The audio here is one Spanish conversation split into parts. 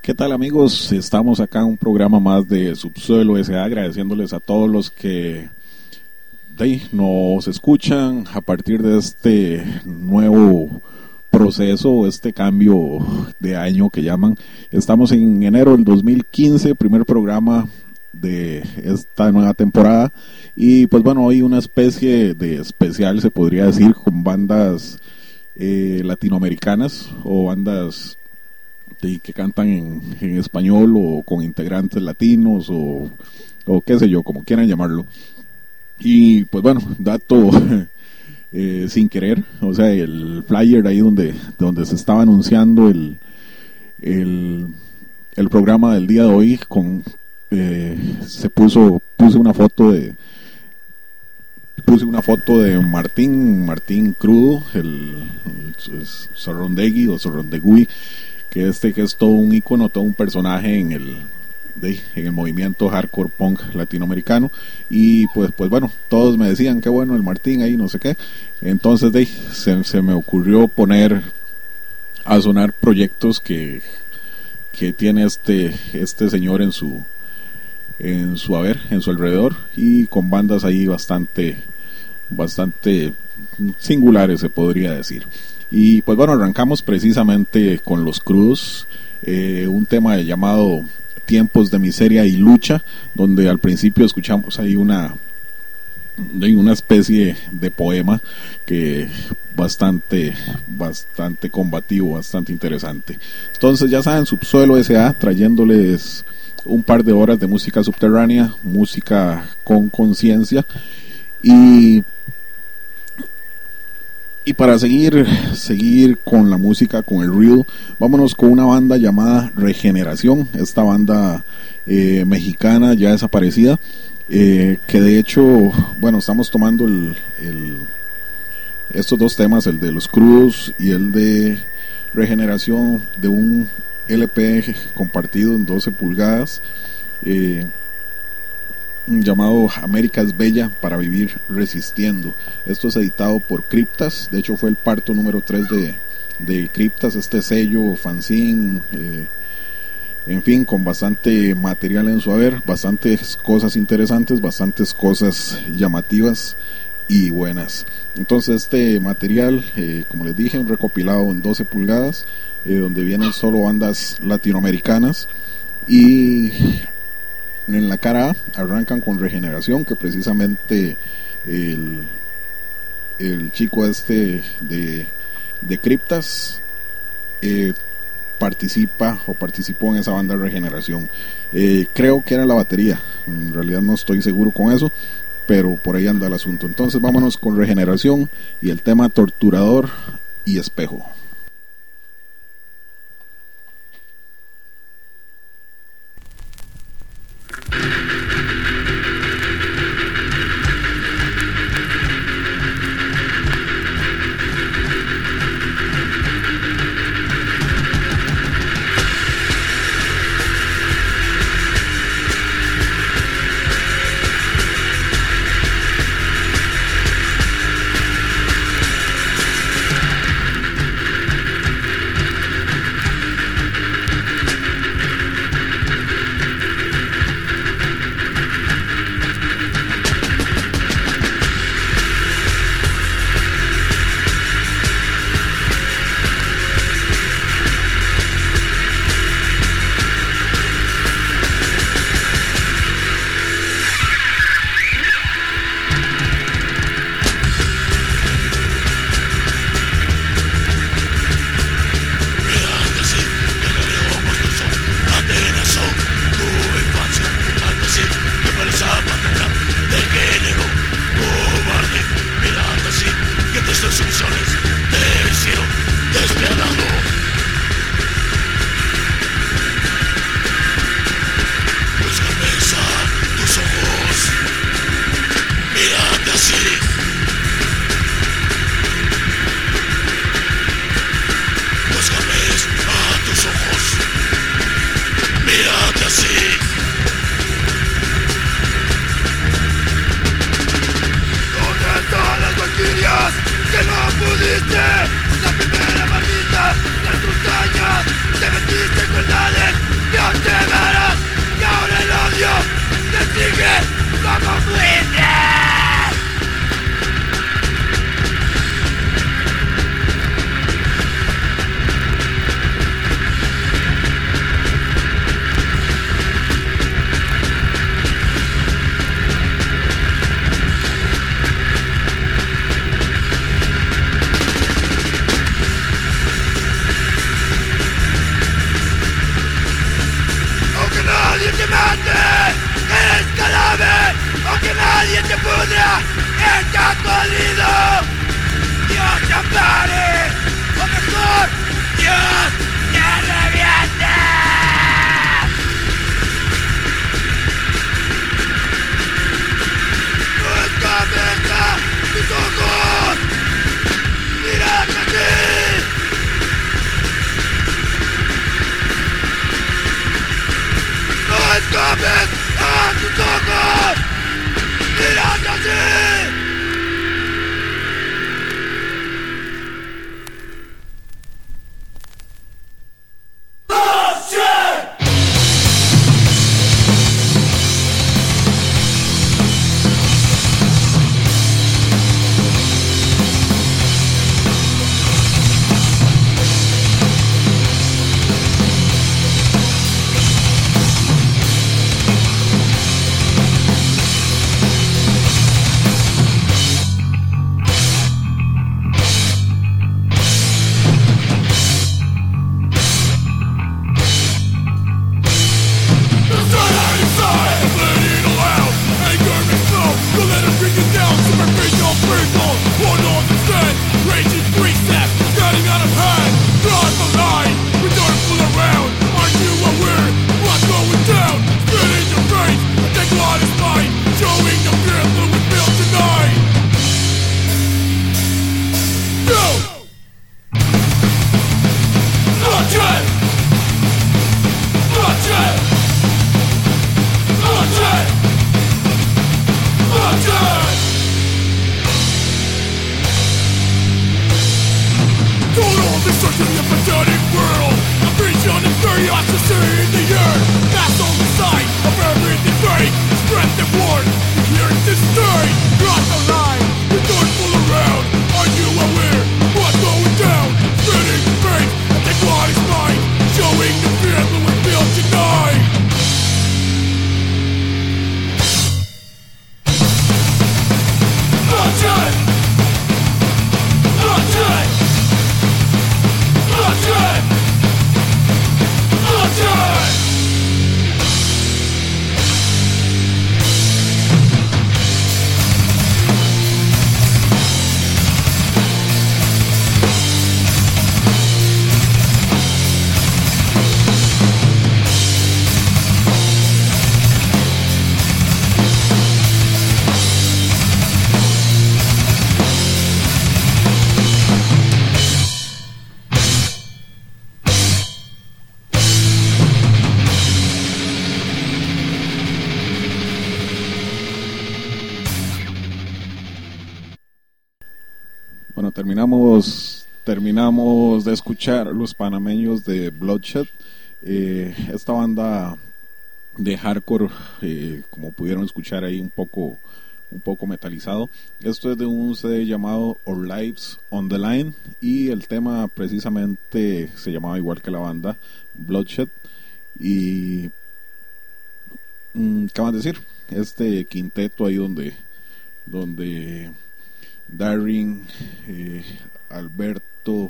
¿Qué tal, amigos? Estamos acá en un programa más de Subsuelo S.A. agradeciéndoles a todos los que nos escuchan a partir de este nuevo proceso, este cambio de año que llaman. Estamos en enero del 2015, primer programa de esta nueva temporada, y pues bueno, hoy una especie de especial, se podría decir, con bandas latinoamericanas o bandas que cantan en español o con integrantes latinos o qué sé yo, como quieran llamarlo. Y pues bueno, dato sin querer, o sea, el flyer ahí donde se estaba anunciando el programa del día de hoy, puse una foto de Martín Crudo, el Sorrondegui o Sorrondegui, que es todo un ícono, todo un personaje en el movimiento hardcore punk latinoamericano. Y pues bueno, todos me decían que bueno el Martín ahí, no sé qué. Entonces se me ocurrió poner a sonar proyectos que tiene este señor en su haber, en su alrededor, y con bandas ahí bastante singulares, se podría decir. Y pues bueno, arrancamos precisamente con Los Crudos, un tema llamado Tiempos de Miseria y Lucha, donde al principio escuchamos ahí una especie de poema que bastante combativo, bastante interesante. Entonces ya saben, Subsuelo S.A. trayéndoles un par de horas de música subterránea, música con conciencia. Y para seguir con la música, con el real, vámonos con una banda llamada Regeneración, esta banda mexicana ya desaparecida, que de hecho, bueno, estamos tomando estos dos temas, el de Los Crudos y el de Regeneración, de un LP compartido en 12 pulgadas, llamado América es Bella para Vivir Resistiendo. Esto es editado por Criptas, de hecho fue el parto número 3 de Criptas, este sello fanzine, en fin, con bastante material en su haber, bastantes cosas interesantes, bastantes cosas llamativas y buenas. Entonces este material, como les dije, un recopilado en 12 pulgadas, donde vienen solo bandas latinoamericanas. Y en la cara A arrancan con Regeneración, que precisamente el chico de Criptas participó en esa banda Regeneración. Creo que era la batería, en realidad no estoy seguro con eso, pero por ahí anda el asunto. Entonces vámonos con Regeneración y el tema Torturador y Espejo. Planet, o mejor, Dios te reviente. No escabeza tus ojos, mira hacia ti. No escapes a tus ojos, mira hacia ti. Bueno, terminamos de escuchar los panameños de Bloodshed, esta banda de hardcore, como pudieron escuchar ahí un poco metalizado. Esto es de un CD llamado Our Lives on the Line y el tema precisamente se llamaba igual que la banda, Bloodshed. Y ¿qué van a decir? Este quinteto ahí donde Darin, Alberto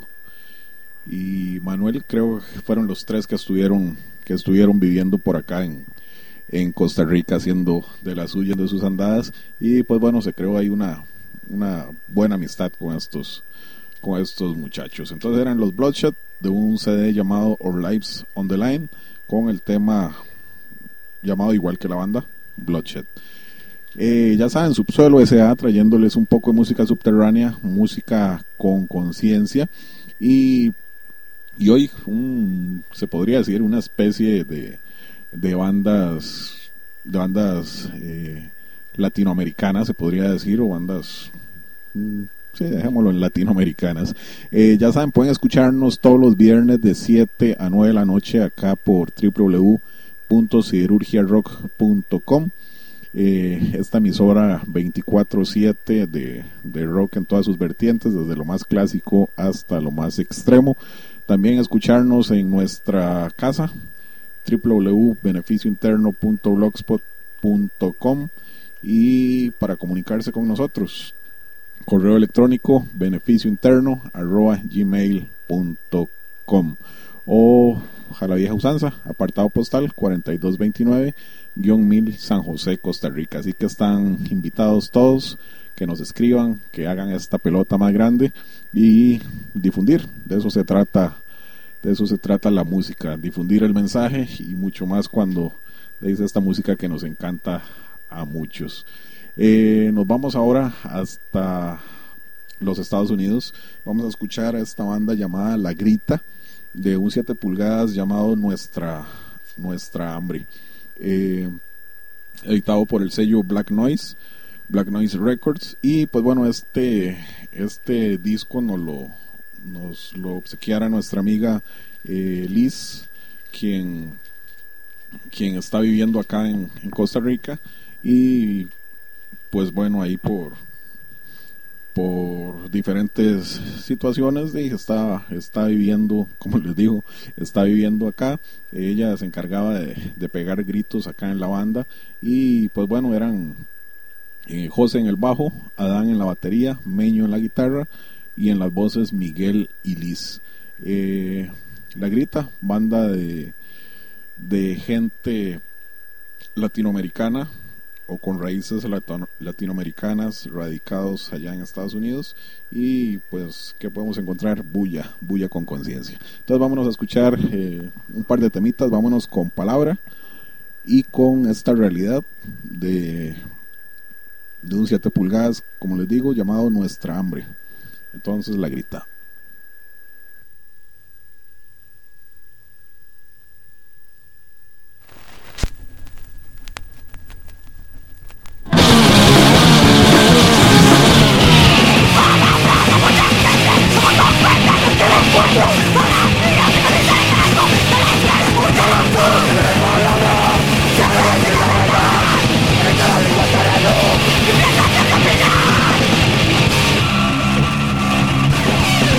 y Manuel, creo que fueron los tres que estuvieron viviendo por acá en Costa Rica, haciendo de las suyas, de sus andadas, y pues bueno, se creó ahí una buena amistad con estos muchachos. Entonces eran los Bloodshed de un CD llamado Our Lives on the Line, con el tema llamado igual que la banda, Bloodshed. Ya saben, Subsuelo S.A. trayéndoles un poco de música subterránea, música con conciencia, y hoy se podría decir una especie de bandas latinoamericanas, se podría decir, o bandas, sí, dejémoslo en latinoamericanas. Ya saben, pueden escucharnos todos los viernes de 7 a 9 de la noche acá por www.siderurgiarock.com. Esta emisora 24/7 de rock en todas sus vertientes, desde lo más clásico hasta lo más extremo. También escucharnos en nuestra casa, www.beneficiointerno.blogspot.com, y para comunicarse con nosotros, correo electrónico beneficiointerno@gmail.com, o a la vieja usanza, apartado postal 4229-1000, San José, Costa Rica. Así que están invitados todos que nos escriban, que hagan esta pelota más grande y difundir. De eso se trata la música, difundir el mensaje, y mucho más cuando dice esta música que nos encanta a muchos. Nos vamos ahora hasta los Estados Unidos. Vamos a escuchar a esta banda llamada La Grita, de un 7 pulgadas llamado Nuestra Hambre, editado por el sello Black Noise Records. Y pues bueno, este disco nos lo obsequiara nuestra amiga Liz, quien está viviendo acá en Costa Rica, y pues bueno, ahí por diferentes situaciones está viviendo, como les digo, está viviendo acá. Ella se encargaba de pegar gritos acá en la banda, y pues bueno, eran José en el bajo, Adán en la batería, Meño en la guitarra, y en las voces Miguel y Liz. La Grita, banda de gente latinoamericana o con raíces latinoamericanas, radicados allá en Estados Unidos. Y pues, ¿qué podemos encontrar? Bulla con conciencia. Entonces vámonos a escuchar un par de temitas. Vámonos con Palabra y con esta realidad de un 7 pulgadas, como les digo, llamado Nuestra Hambre. Entonces, La Grita. Palabra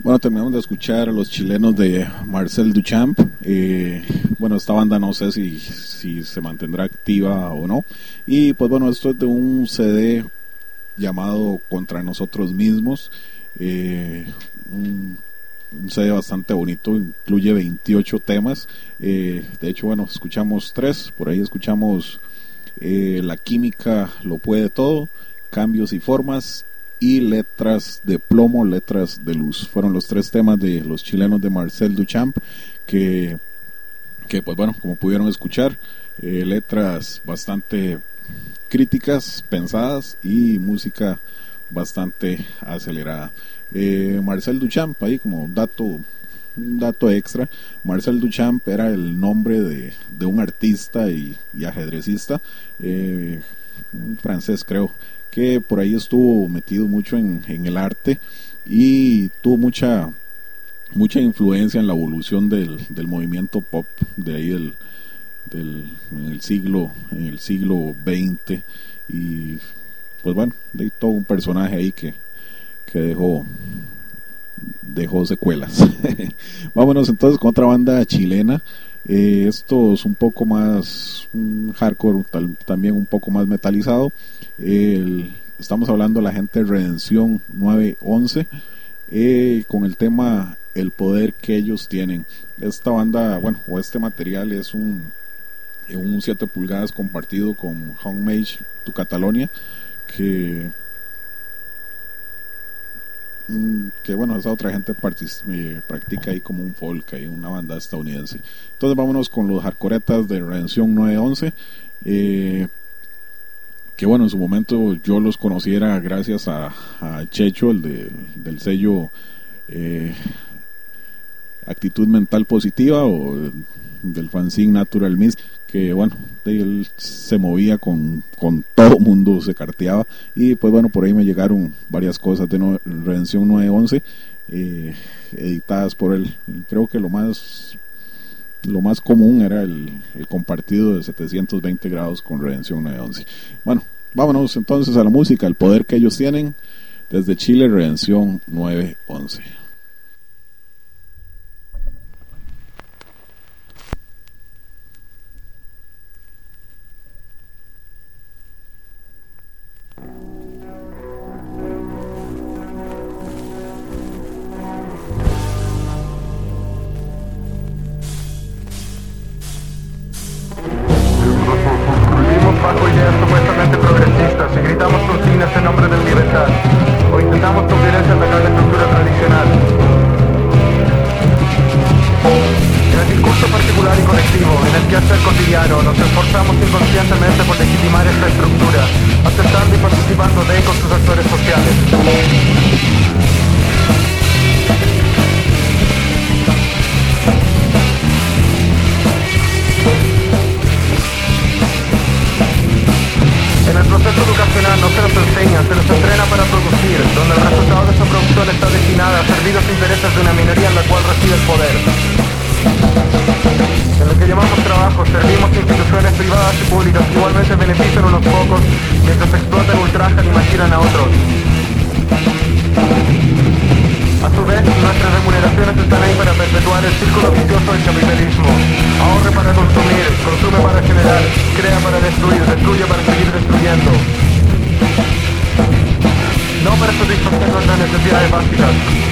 Bueno, terminamos de escuchar a los chilenos de Marcel Duchamp. Bueno, esta banda no sé si se mantendrá activa o no. Y pues bueno, esto es de un CD llamado Contra Nosotros Mismos. Un CD bastante bonito, incluye 28 temas. De hecho, bueno, escuchamos 3. Por ahí escuchamos La Química Lo Puede Todo, Cambios y Formas, y Letras de Plomo, Letras de Luz. Fueron los 3 temas de los chilenos de Marcel Duchamp, que pues bueno, como pudieron escuchar, letras bastante críticas, pensadas, y música bastante acelerada. Marcel Duchamp, ahí como un dato extra, Marcel Duchamp era el nombre de un artista y ajedrecista, un francés creo, que por ahí estuvo metido mucho en el arte y tuvo mucha influencia en la evolución del movimiento pop de ahí en el siglo XX. Y pues bueno, de todo un personaje ahí que dejó secuelas. Vámonos entonces con otra banda chilena. Esto es un poco más hardcore, también un poco más metalizado. Estamos hablando de la gente de Redención 911, con el tema El Poder que Ellos Tienen. Esta banda, bueno, o este material es un 7 pulgadas compartido con Homage to Catalonia, que bueno, esa otra gente practica ahí como un folk, ahí una banda estadounidense. Entonces vámonos con los hardcoretas de Redención 911, que bueno, en su momento yo los conociera gracias a Checho, el del sello Actitud Mental Positiva, o del fanzine Natural Mist, que bueno, él se movía con todo mundo, se carteaba, y pues bueno, por ahí me llegaron varias cosas de Redención 911, editadas por él. Creo que lo más común era el compartido de 720 grados con Redención 911. Bueno, vámonos entonces a la música, El Poder que Ellos Tienen, desde Chile, Redención 911. Bajo ideas supuestamente progresistas y gritamos consignas en nombre de la libertad, o intentamos con violencia atacar la estructura tradicional. En el discurso particular y colectivo, en el quehacer cotidiano, nos esforzamos inconscientemente por legitimar esta estructura, aceptando y participando de con sus actores sociales. En el proceso educacional no se nos enseña, se nos entrena para producir, donde el resultado de esa producción está destinada a servir los intereses de una minoría en la cual reside el poder. En lo que llamamos trabajo, servimos a instituciones privadas y públicas que igualmente benefician a unos pocos, mientras explotan, ultrajan y marginan a otros. A su vez, nuestras remuneraciones están ahí para perpetuar el círculo vicioso del capitalismo. Ahorre para consumir, consume para generar, crea para destruir, destruye para seguir destruyendo. No para satisfacer nuestras necesidades básicas.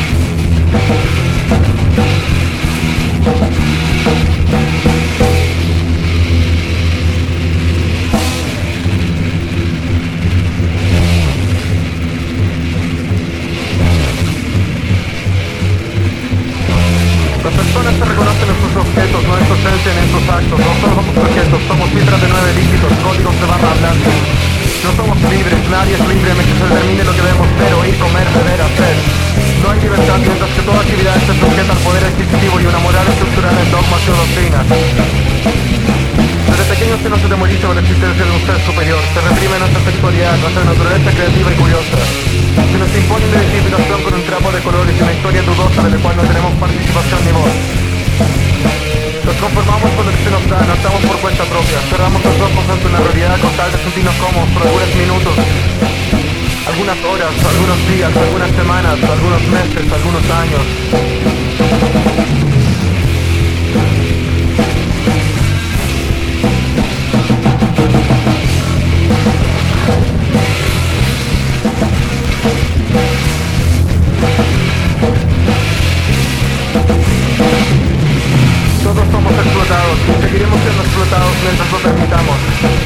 Las personas se reconocen en sus objetos, no en su esencia ni en sus actos. No somos objetos, somos cifras de 9 dígitos, códigos de barra hablante. No somos libres, nadie es libre mientras se determine lo que debemos ser, oír, comer, beber, hacer. No hay libertad mientras que toda actividad esté sujeta al poder adquisitivo y una moral estructurada en dogmas y doctrinas. Desde pequeños se nos demoniza la existencia de un ser superior, se reprime nuestra sexualidad, nuestra naturaleza creativa y curiosa. Se nos impone una identificación con un trapo de colores y una historia dudosa de la cual no tenemos participación ni voz. Nos conformamos con lo que se nos da, no estamos por cuenta propia, cerramos los ojos ante una realidad con tal de sentirnos cómodos por algunos minutos. algunas horas, algunos días, algunas semanas, algunos meses, algunos años. Todos somos explotados y seguiremos siendo explotados mientras lo permitamos.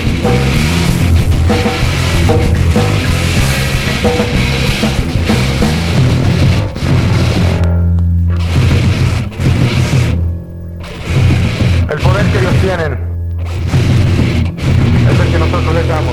El poder que ellos tienen es el que nosotros les damos.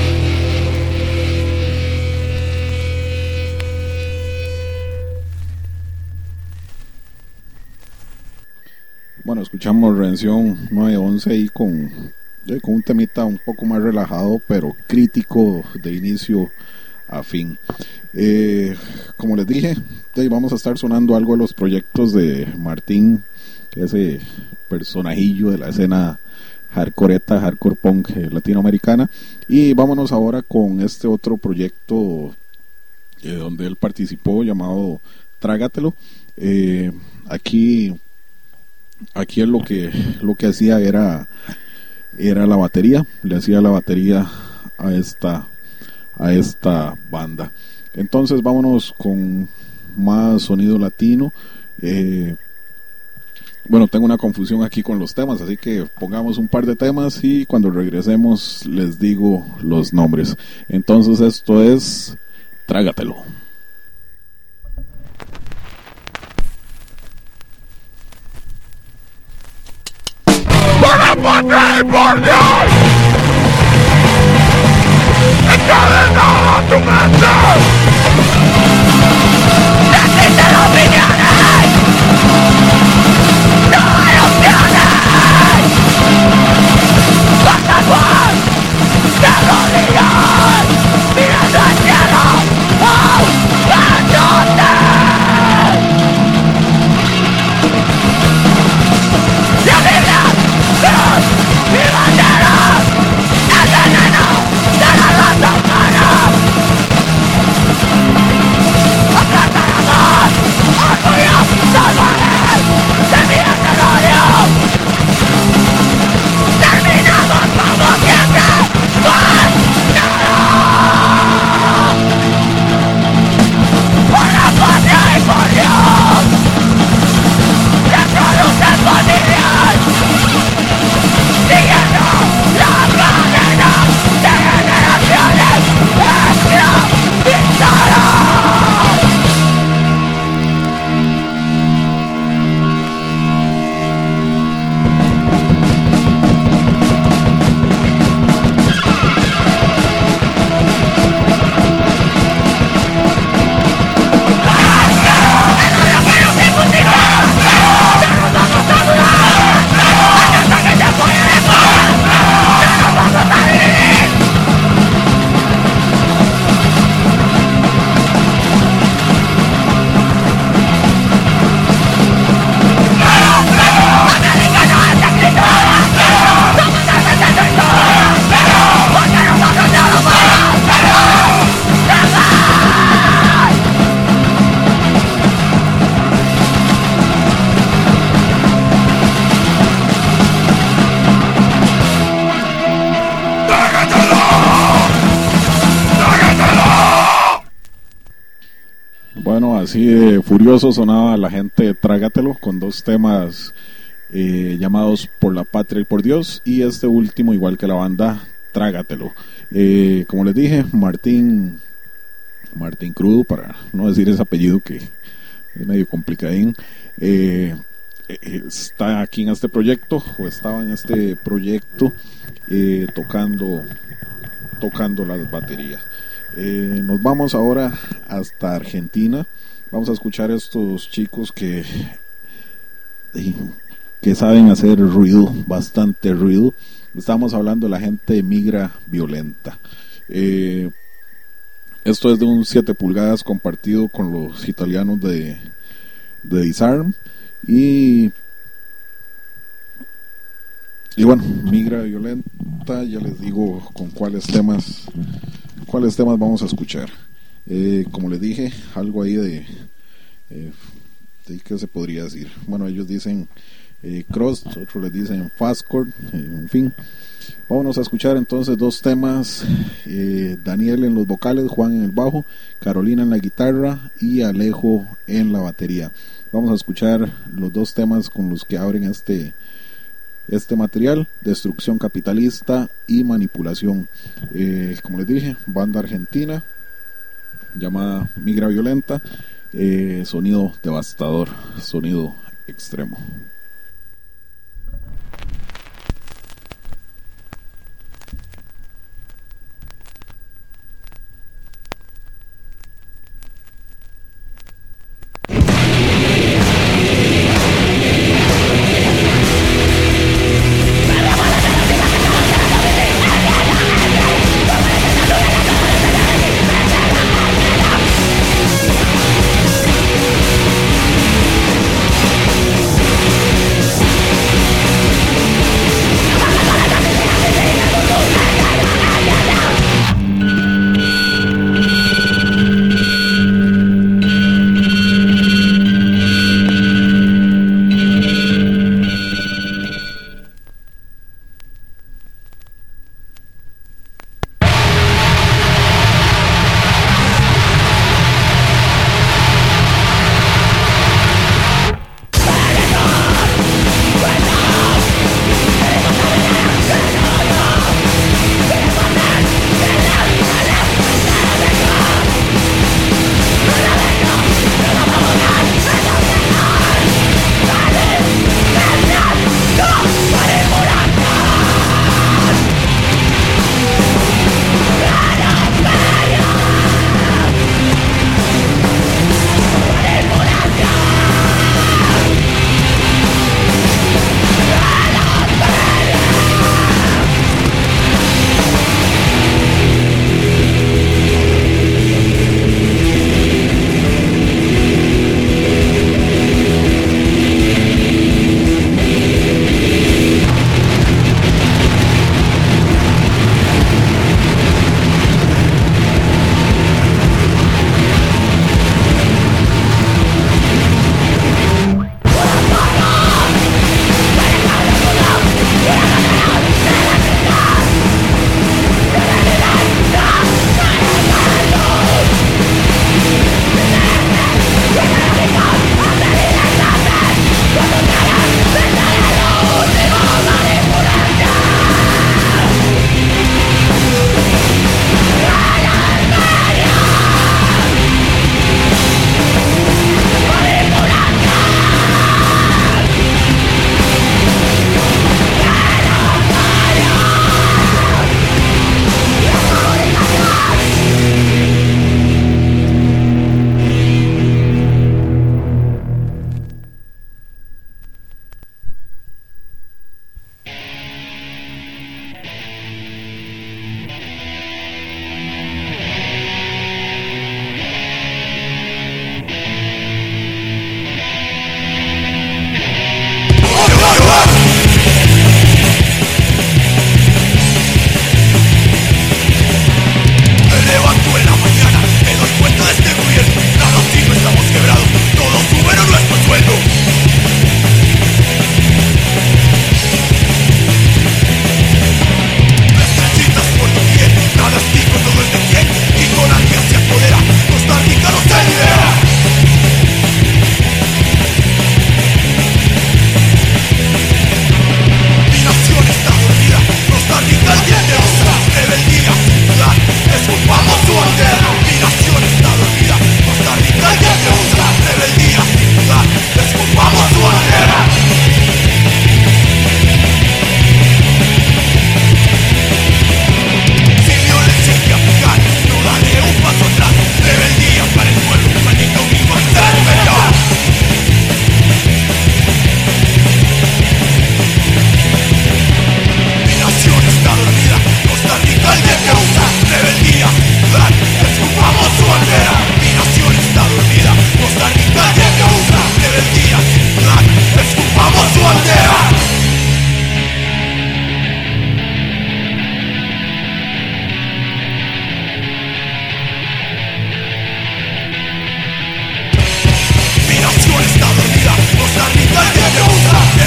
Bueno, escuchamos Redención 911 y con un temita un poco más relajado, pero crítico de inicio a fin. Como les dije, vamos a estar sonando algo de los proyectos de Martín, que es ese personajillo de la escena hardcoreta, hardcore punk latinoamericana. Y vámonos ahora con este otro proyecto donde él participó, llamado Trágatelo. Aquí él lo que hacía era la batería, le hacía la batería a esta banda. Entonces vámonos con más sonido latino. Bueno, tengo una confusión aquí con los temas, así que pongamos un par de temas y cuando regresemos les digo los nombres. Entonces esto es Trágatelo. ¡Por Dios! ¡Encadena tu mente! ¡Existen opiniones! ¡No hay opciones! ¡Basta más! ¡De rodillas! ¡Mirando al cielo! ¡Oh! ¡Entonces! ¡La Biblia! ¡Mi bandera! ¡El veneno de la raza humana! ¡Aplastaremos! ¡Orgullo! ¡Salvaré! ¡De mi escenario! ¡Terminamos como siempre! ¡Con nada! ¡Por la patria y por Dios! ¡Que producen familias! Siguiendo la cadena de generaciones esclavizadas. Bueno, así de furioso sonaba la gente de Trágatelo con dos temas llamados Por la Patria y por Dios, y este último, igual que la banda, Trágatelo. Como les dije, Martín Crudo, para no decir ese apellido que es medio complicadín, está aquí en este proyecto, o estaba en este proyecto, tocando las baterías. Nos vamos ahora hasta Argentina. Vamos a escuchar a estos chicos que saben hacer ruido, bastante ruido. Estamos hablando de la gente de Migra Violenta. Esto es de un 7 pulgadas compartido con los italianos de Disarm. Y bueno, Migra Violenta, ya les digo con cuáles temas vamos a escuchar. Como les dije, algo ahí de ¿qué se podría decir? Bueno, ellos dicen crust, otros les dicen fastcore, en fin. Vámonos a escuchar entonces dos temas, Daniel en los vocales, Juan en el bajo, Carolina en la guitarra y Alejo en la batería. Vamos a escuchar los dos temas con los que abren este material: Destrucción Capitalista y Manipulación. Como les dije, banda argentina llamada Migra Violenta, sonido devastador, sonido extremo.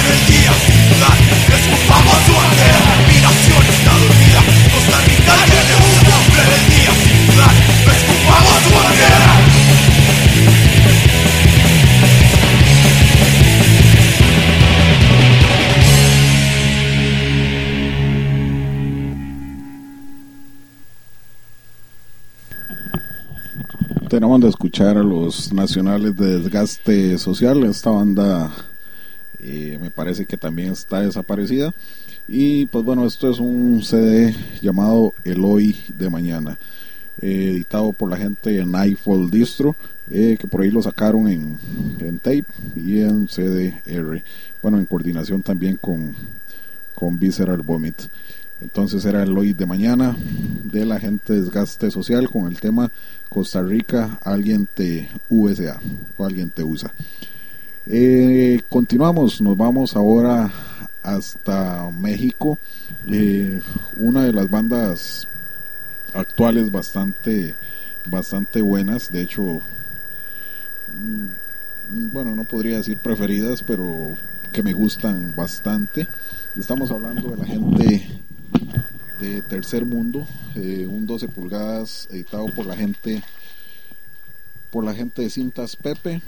rebeldía ciudad, escupamos su bandera. Mi nación está dormida, Costa Rica tiene una rebeldía ciudad, escupamos su bandera. Tenemos de escuchar a los Nacionales de Desgaste Social. Esta banda me parece que también está desaparecida. Y pues bueno, esto es un CD llamado El Hoy de Mañana, editado por la gente de Nightfall Distro, que por ahí lo sacaron en tape y en CDR. Bueno, en coordinación también con Visceral Vomit. Entonces era El Hoy de Mañana de la gente de Desgaste Social con el tema Costa Rica, alguien te USA o alguien te usa. Continuamos, nos vamos ahora hasta México. Una de las bandas actuales bastante buenas, de hecho, bueno, no podría decir preferidas, pero que me gustan bastante. Estamos hablando de la gente de Tercer Mundo, un 12 pulgadas editado por la gente de Cintas Pepe,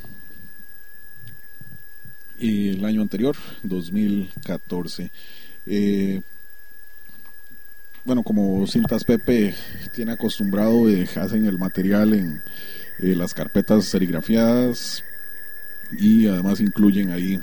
y el año anterior, 2014. Bueno, como Cintas Pepe tiene acostumbrado, hacen el material en las carpetas serigrafiadas y además incluyen ahí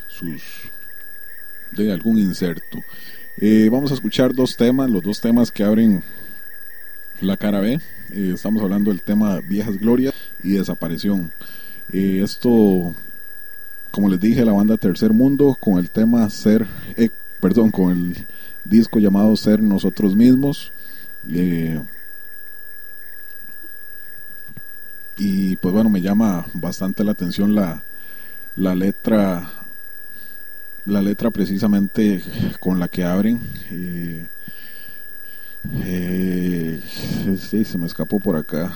de algún inserto. Vamos a escuchar los dos temas que abren la cara B. Estamos hablando del tema Viejas Glorias y Desaparición. Esto, como les dije, la banda Tercer Mundo con el tema con el disco llamado Ser Nosotros Mismos. Y pues bueno, me llama bastante la atención la letra precisamente con la que abren. Sí, se me escapó por acá.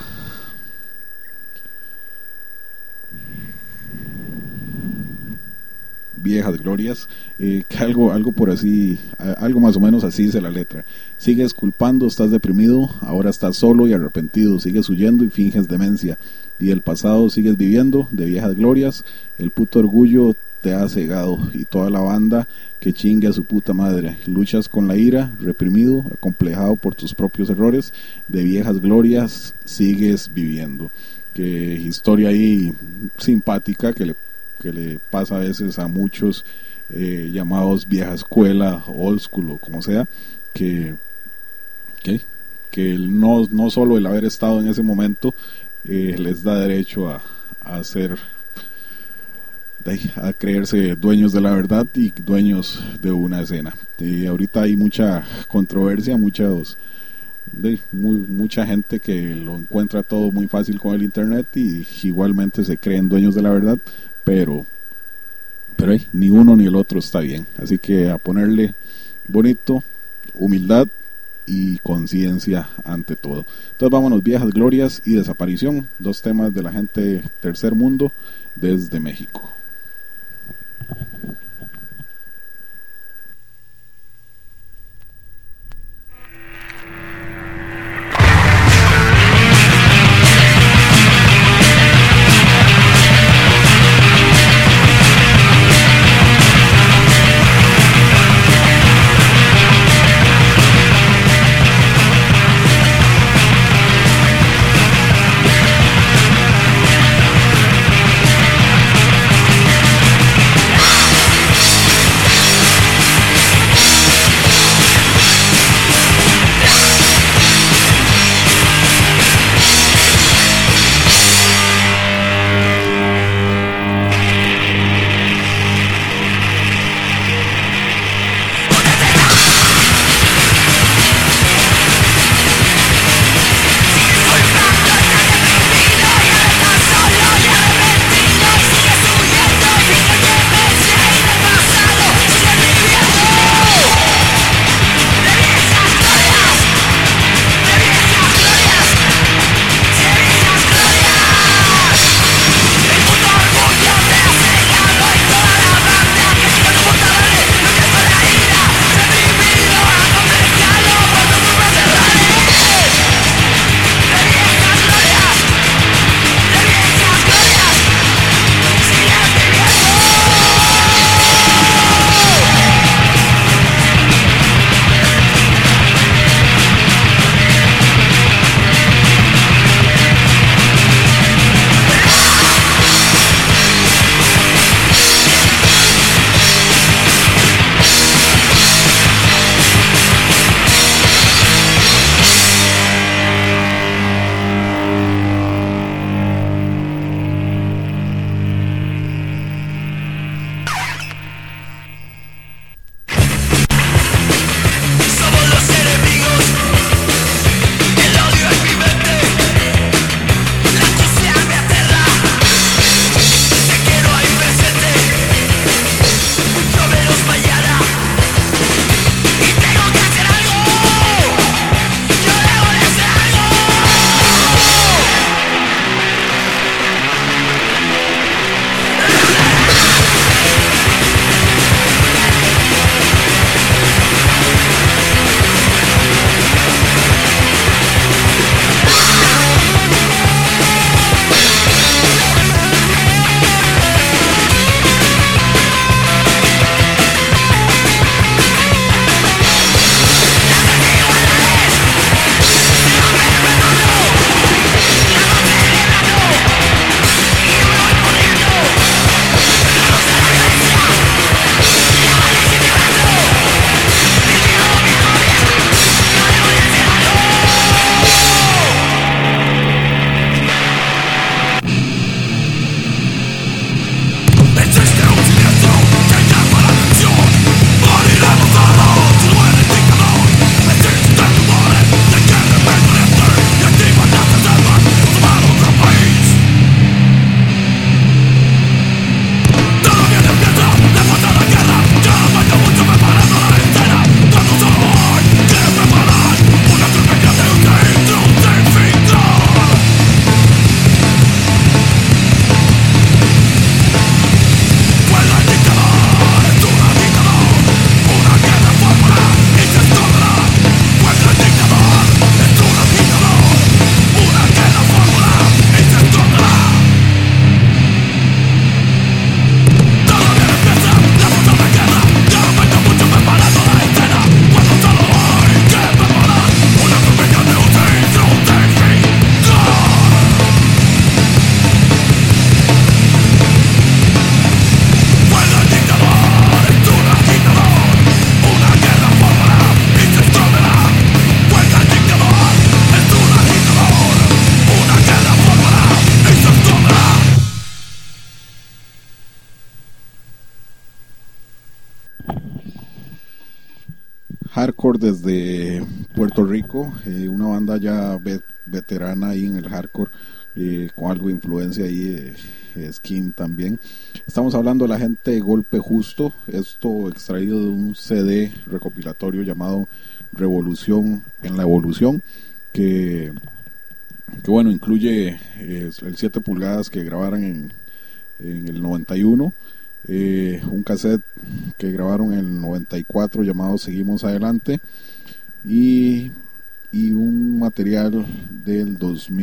Viejas Glorias, que algo por así, algo más o menos así dice la letra. Sigues culpando, estás deprimido, ahora estás solo y arrepentido, sigues huyendo y finges demencia, y el pasado sigues viviendo de viejas glorias, el puto orgullo te ha cegado y toda la banda que chingue a su puta madre. Luchas con la ira, reprimido, acomplejado por tus propios errores, de viejas glorias sigues viviendo. Que historia ahí simpática que le pasa a veces a muchos llamados vieja escuela, old school o como sea, que no solo el haber estado en ese momento les da derecho a ser, a creerse dueños de la verdad y dueños de una escena. Ahorita hay mucha controversia, mucha gente que lo encuentra todo muy fácil con el internet y igualmente se creen dueños de la verdad, pero ni uno ni el otro está bien. Así que a ponerle bonito, humildad y conciencia ante todo. Entonces vámonos, Viejas Glorias y Desaparición, dos temas de la gente Tercer Mundo desde México. Nosotros hardcore desde Puerto Rico, una banda ya veterana ahí en el hardcore, con algo de influencia ahí de Skin también. Estamos hablando de la gente de Golpe Justo, esto extraído de un CD recopilatorio llamado Revolución en la Evolución, que bueno, incluye el 7 pulgadas que grabaron en el 91, un cassette que grabaron en el 94 llamado Seguimos Adelante, y un material del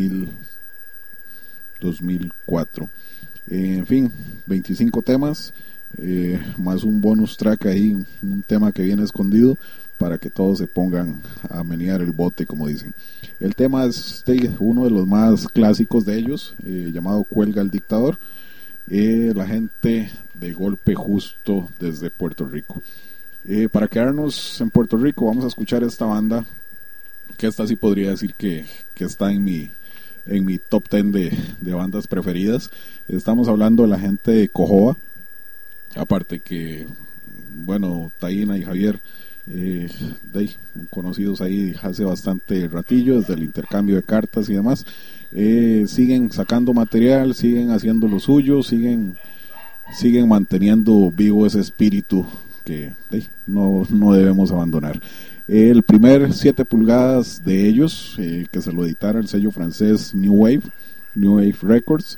2004. En fin, 25 temas, más un bonus track ahí, un tema que viene escondido para que todos se pongan a menear el bote, como dicen. El tema es uno de los más clásicos de ellos, llamado Cuelga el Dictador. La gente de Golpe Justo desde Puerto Rico. Para quedarnos en Puerto Rico, vamos a escuchar esta banda, que esta sí podría decir que está en mi top 10 de bandas preferidas. Estamos hablando de la gente de Cojoa, aparte que, bueno, Taína y Javier, conocidos ahí hace bastante ratillo, desde el intercambio de cartas y demás, siguen sacando material, siguen haciendo lo suyo, siguen manteniendo vivo ese espíritu que no debemos abandonar. El primer 7 pulgadas de ellos, que se lo editara el sello francés New Wave Records,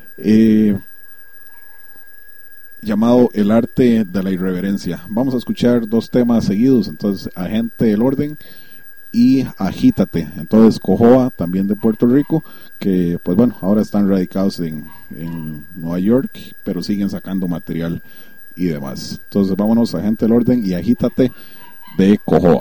llamado El Arte de la Irreverencia. Vamos a escuchar 2 temas seguidos, entonces Agente del Orden y Agítate. Entonces Cojoa, también de Puerto Rico, que pues bueno, ahora están radicados en Nueva York, pero siguen sacando material y demás. Entonces vámonos a Agente del Orden y Agítate de Cojoa.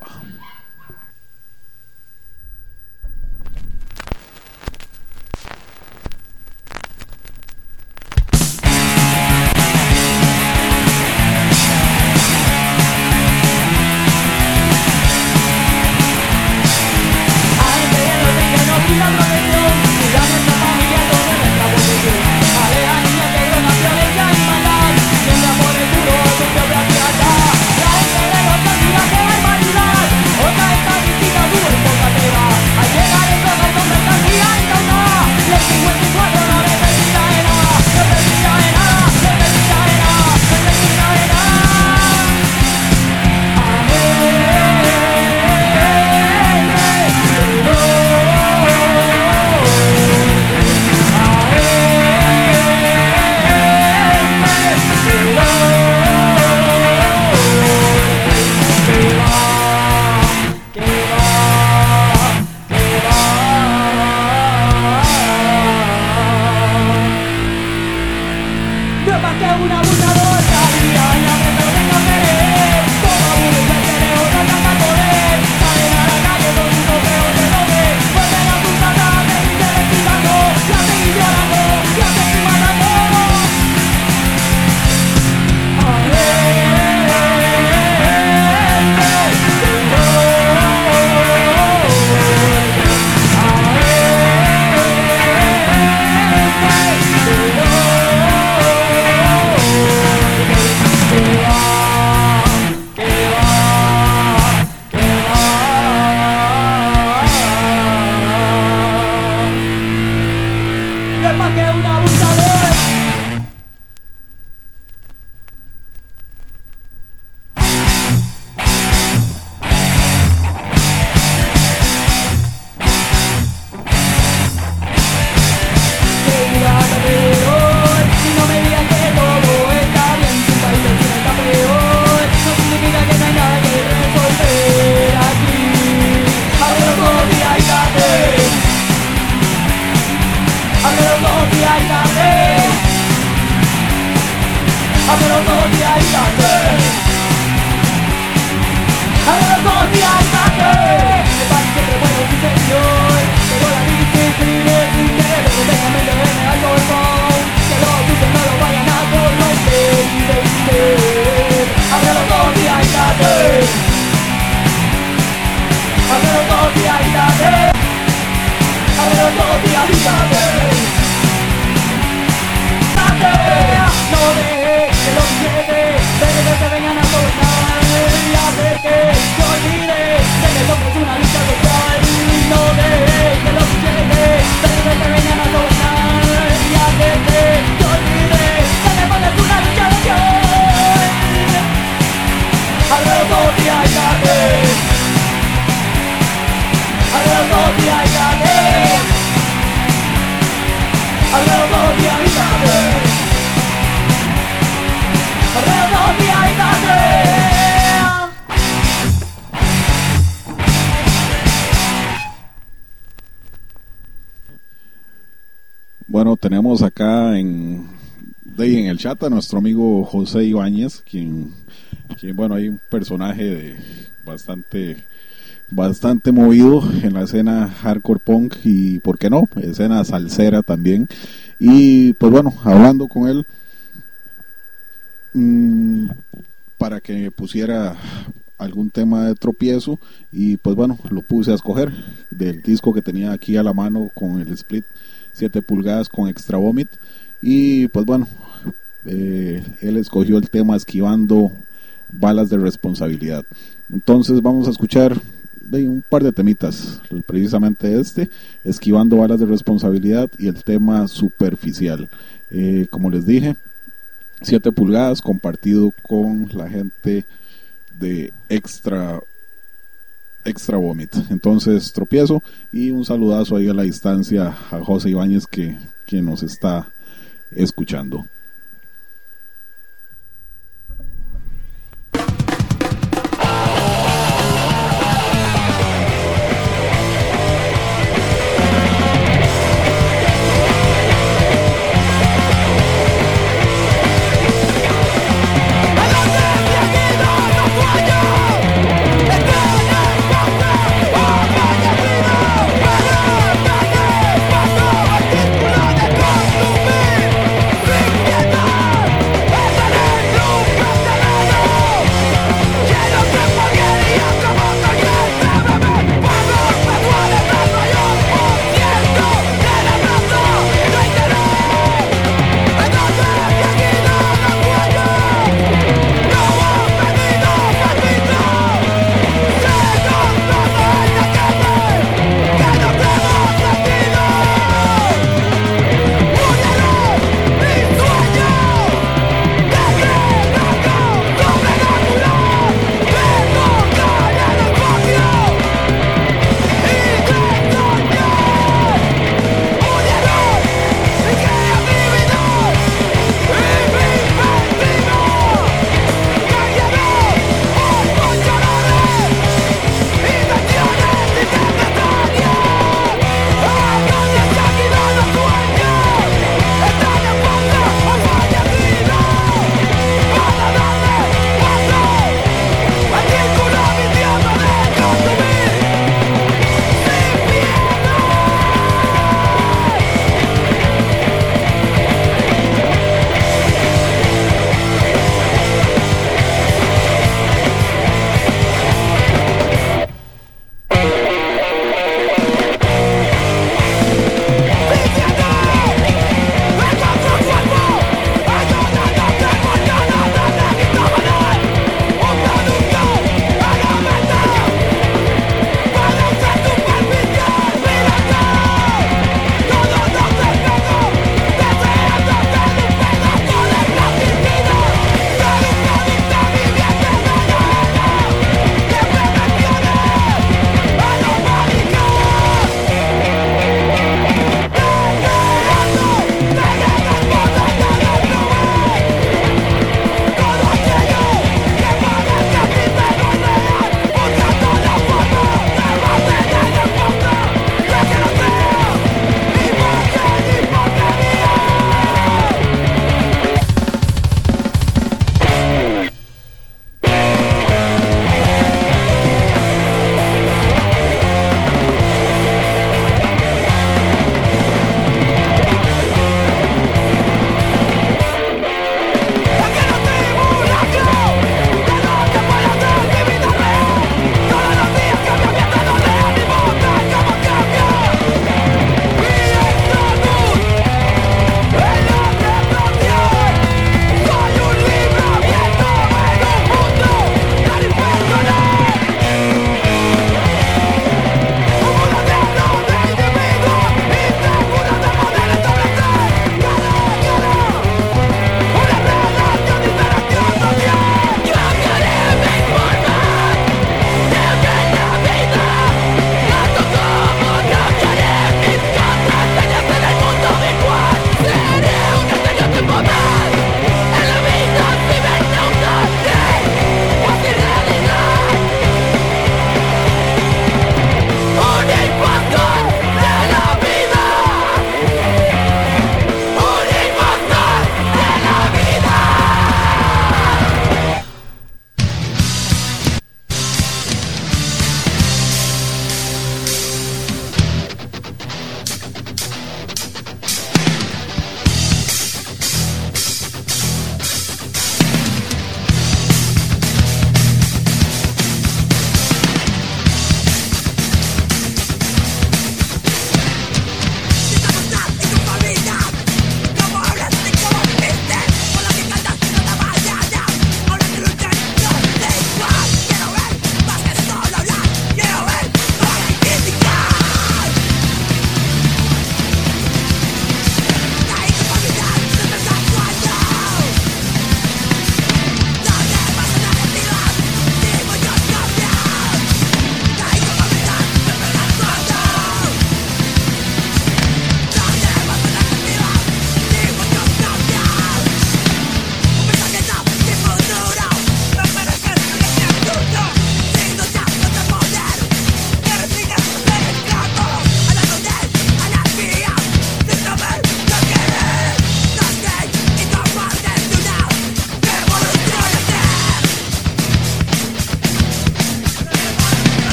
No dejes que lo bueno, tenemos acá en el chat a nuestro amigo José Ibáñez, quien bueno, hay un personaje bastante movido en la escena hardcore punk y, ¿por qué no?, escena salsera también. Y pues bueno, hablando con él para que pusiera algún tema de tropiezo, y pues bueno, lo puse a escoger del disco que tenía aquí a la mano con el split 7 pulgadas con Extra Vomit. Y pues bueno, él escogió el tema Esquivando Balas de Responsabilidad. Entonces vamos a escuchar un par de temitas, precisamente Esquivando Balas de Responsabilidad, y el tema Superficial. Como les dije, 7 pulgadas compartido con la gente de Extra Vomit. Entonces, tropiezo, y un saludazo ahí a la distancia a José Ibáñez que nos está escuchando. Yeah.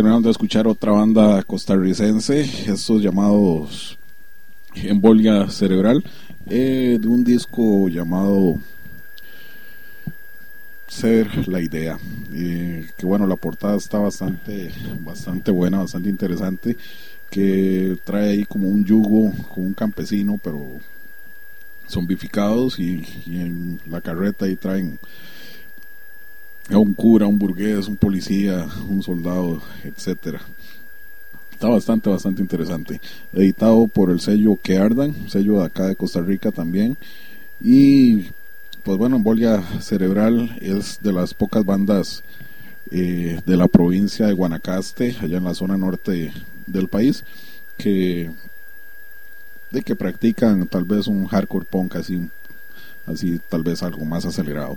Terminamos de escuchar otra banda costarricense, estos llamados Embolia Cerebral, de un disco llamado Ser la Idea, que bueno, la portada está bastante buena, bastante interesante, que trae ahí como un yugo con un campesino, pero zombificados, y en la carreta ahí traen a un cura, un burgués, un policía, un soldado, etcétera. Está bastante interesante. Editado por el sello Que Ardan, sello de acá de Costa Rica también. Y pues bueno, Embolia Cerebral es de las pocas bandas de la provincia de Guanacaste, allá en la zona norte del país, que practican tal vez un hardcore punk así tal vez algo más acelerado.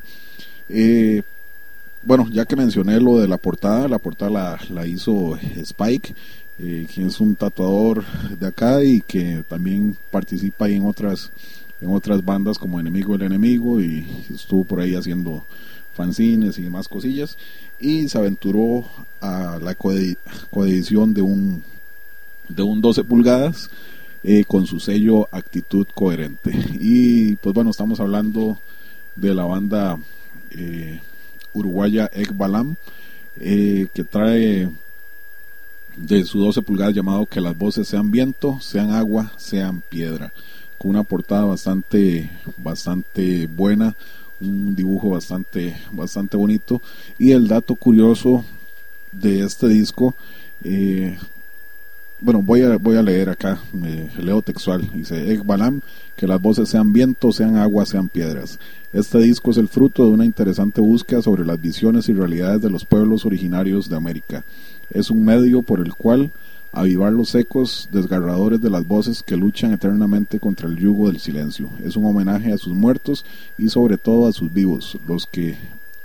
Bueno, ya que mencioné lo de la portada la hizo Spike, quien es un tatuador de acá y que también participa ahí en otras bandas como Enemigo del Enemigo, y estuvo por ahí haciendo fanzines y demás cosillas, y se aventuró a la coedición de un 12 pulgadas con su sello Actitud Coherente. Y pues bueno, estamos hablando de la banda uruguaya Ekbalam, que trae de su 12 pulgadas llamado Que las voces sean viento, sean agua, sean piedra, con una portada bastante buena, un dibujo bastante bonito. Y el dato curioso de este disco, bueno, voy a leer acá, leo textual, dice: Ekbalam, que las voces sean viento, sean agua, sean piedras. Este disco es el fruto de una interesante búsqueda sobre las visiones y realidades de los pueblos originarios de América. Es un medio por el cual avivar los ecos desgarradores de las voces que luchan eternamente contra el yugo del silencio. Es un homenaje a sus muertos y sobre todo a sus vivos, los que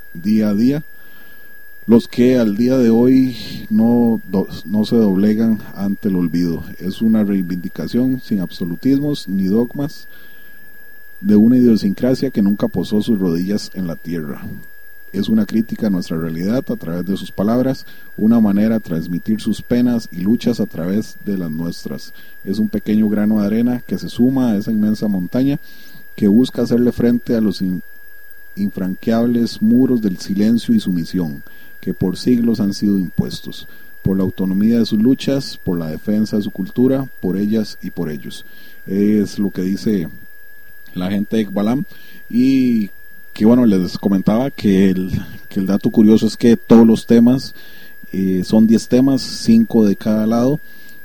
al día de hoy no se doblegan ante el olvido. Es una reivindicación sin absolutismos ni dogmas de una idiosincrasia que nunca posó sus rodillas en la tierra. Es una crítica a nuestra realidad a través de sus palabras, una manera de transmitir sus penas y luchas a través de las nuestras. Es un pequeño grano de arena que se suma a esa inmensa montaña que busca hacerle frente a los infranqueables muros del silencio y sumisión que por siglos han sido impuestos, por la autonomía de sus luchas, por la defensa de su cultura, por ellas y por ellos. Es lo que dice la gente de Ekbalam. Y que bueno, les comentaba que el dato curioso es que todos los temas son 10 temas, 5 de cada lado.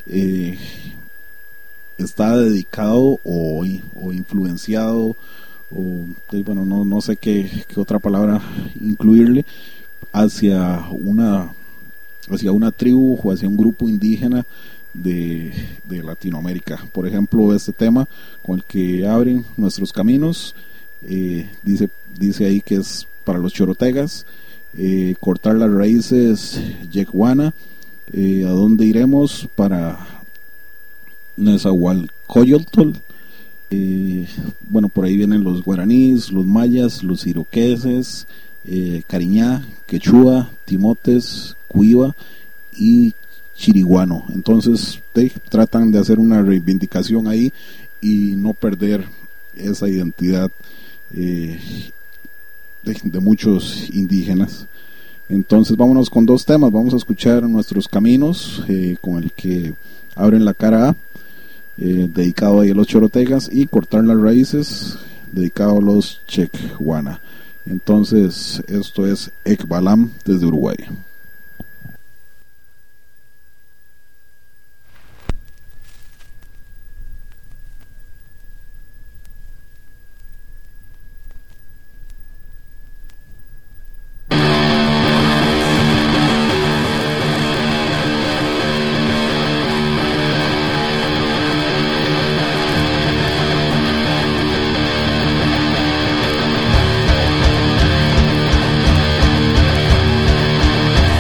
Está dedicado o influenciado, o bueno, no sé qué otra palabra incluirle, hacia una tribu o hacia un grupo indígena de Latinoamérica. Por ejemplo, este tema con el que abren Nuestros Caminos, dice ahí que es para los chorotegas. Cortar las raíces, Yeguana, a dónde iremos, para Nezahualcóyotl. Bueno, por ahí vienen los guaraníes, los mayas, los iroqueses, cariñá, quechua, timotes, cuiva y chiriguano. Entonces tratan de hacer una reivindicación ahí y no perder esa identidad de muchos indígenas. Entonces vámonos con 2 temas. Vamos a escuchar Nuestros Caminos, con el que abren la cara A, dedicado ahí a los chorotegas, y Cortar las Raíces, dedicado a los checuana. Entonces esto es Ekbalam desde Uruguay. Ekbalam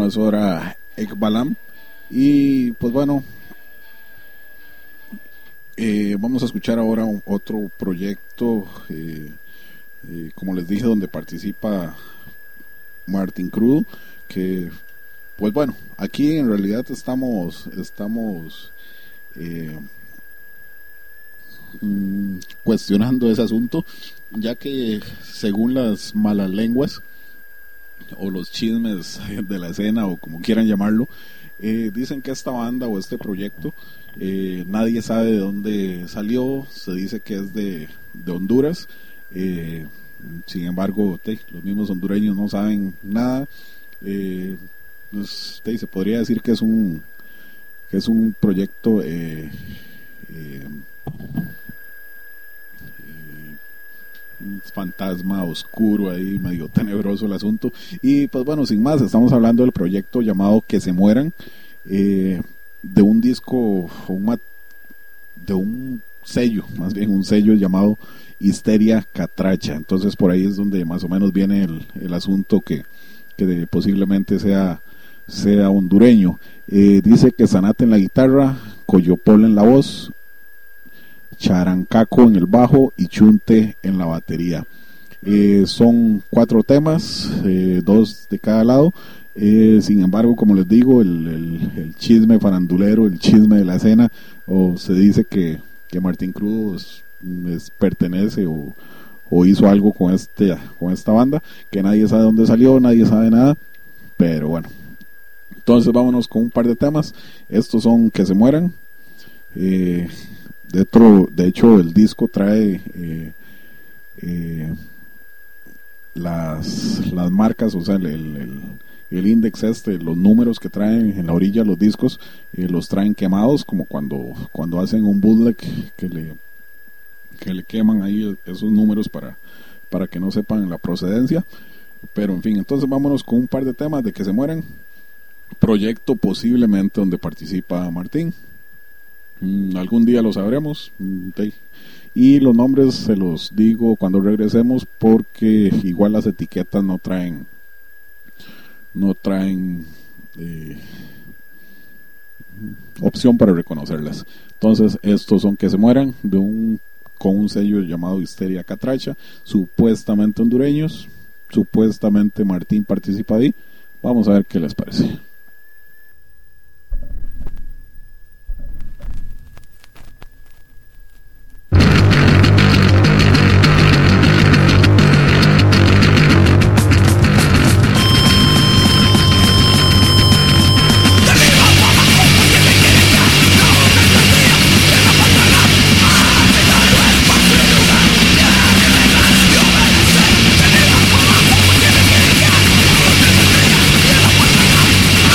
eso era Ekbalam. Y pues bueno, vamos a escuchar ahora otro proyecto, como les dije, donde participa Martín Crudo, que pues bueno, aquí en realidad estamos cuestionando ese asunto, ya que según las malas lenguas o los chismes de la escena, o como quieran llamarlo, dicen que esta banda o este proyecto, nadie sabe de dónde salió. Se dice que es de Honduras. Sin embargo, los mismos hondureños no saben nada. Pues, se podría decir que es un proyecto fantasma oscuro, ahí medio tenebroso el asunto. Y pues bueno, sin más, estamos hablando del proyecto llamado Que Se Mueran, de un disco, de un sello, más bien un sello llamado Histeria Catracha. Entonces por ahí es donde más o menos viene el asunto, que posiblemente sea hondureño. Dice que Zanate en la guitarra, Coyopol en la voz, Charancaco en el bajo y Chunte en la batería. Son 4 temas, 2 de cada lado. Sin embargo, como les digo, el chisme farandulero, el chisme de la escena, o se dice que Martín Crudo pertenece o hizo algo con esta banda, que nadie sabe dónde salió, nadie sabe nada, pero bueno. Entonces vámonos con un par de temas. Estos son Que Se Mueran. De hecho el disco trae las marcas, o sea, el index los números que traen en la orilla los discos, los traen quemados, como cuando hacen un bootleg, que le queman ahí esos números para que no sepan la procedencia. Pero en fin, entonces vámonos con un par de temas de Que Se Mueran, proyecto posiblemente donde participa Martín. Algún día lo sabremos. Y los nombres se los digo cuando regresemos, porque igual las etiquetas no traen opción para reconocerlas. Entonces estos son Que Se Mueran, con un sello llamado Histeria Catracha, supuestamente hondureños, supuestamente Martín participa ahí. Vamos a ver qué les parece. Te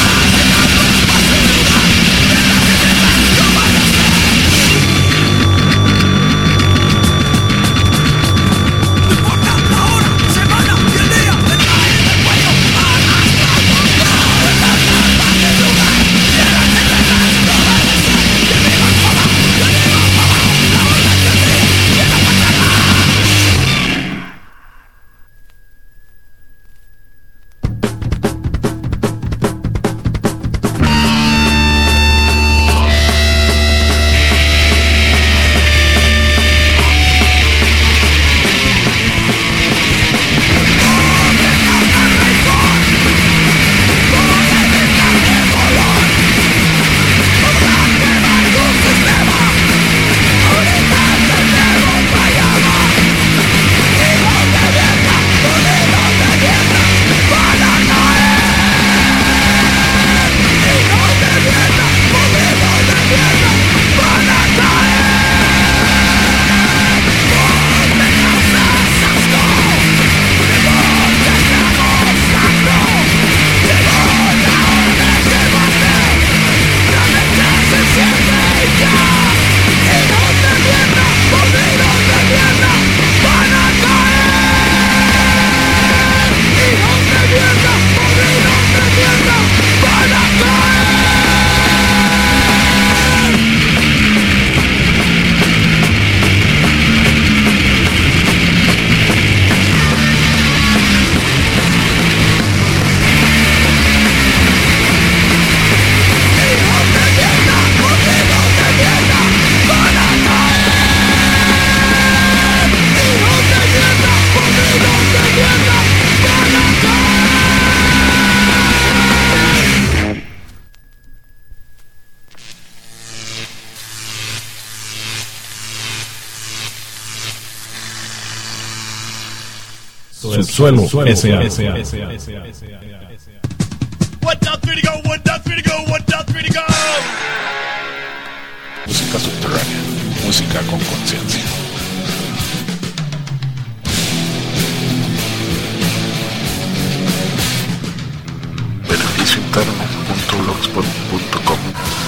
Subsuelo S.A. 1, 2, 3 to go, 1, 2, 3 to go, 1, 2, 3 to go. Música subterránea, música con conciencia. beneficiointerno.blogspot.com.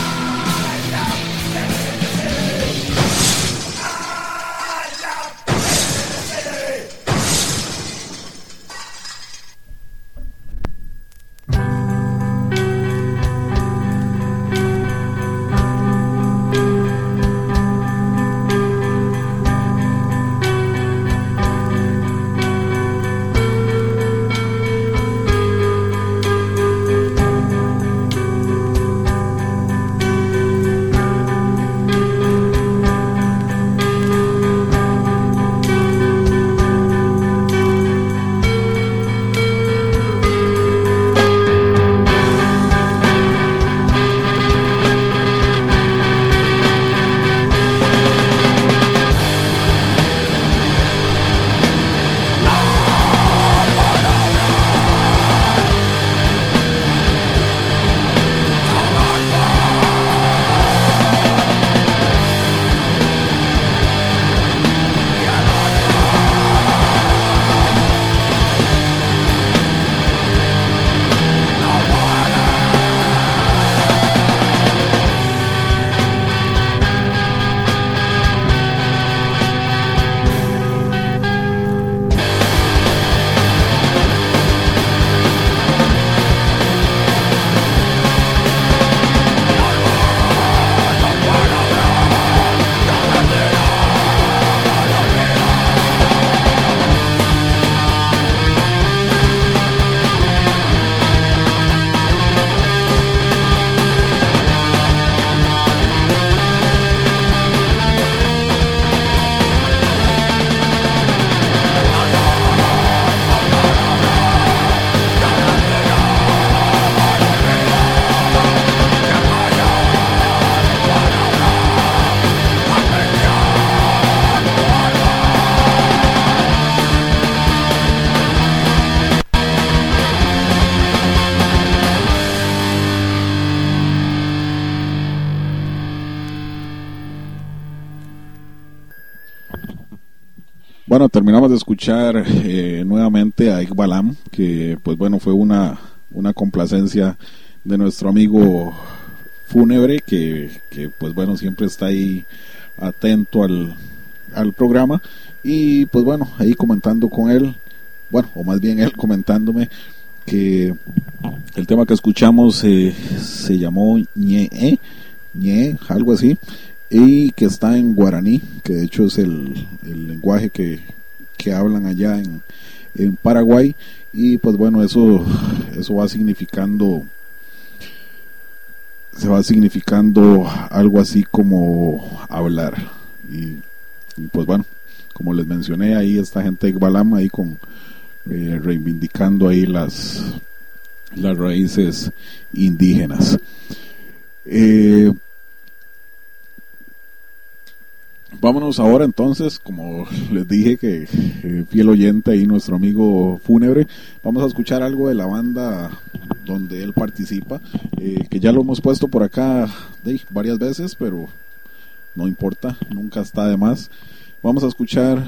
Bueno, terminamos de escuchar nuevamente a Ekbalam, que pues bueno, fue una complacencia de nuestro amigo Fúnebre, que pues bueno, siempre está ahí atento al programa, y pues bueno, ahí comentando con él, bueno, o más bien él comentándome que el tema que escuchamos se llamó Ñe, algo así, y que está en guaraní, que de hecho es el lenguaje que hablan allá en Paraguay, y pues bueno, eso va significando algo así como hablar, y pues bueno, como les mencioné, ahí esta gente de Balam ahí con reivindicando ahí las raíces indígenas. Vámonos ahora entonces, como les dije que fiel oyente ahí nuestro amigo Fúnebre, vamos a escuchar algo de la banda donde él participa, que ya lo hemos puesto por acá varias veces, pero no importa, nunca está de más. Vamos a escuchar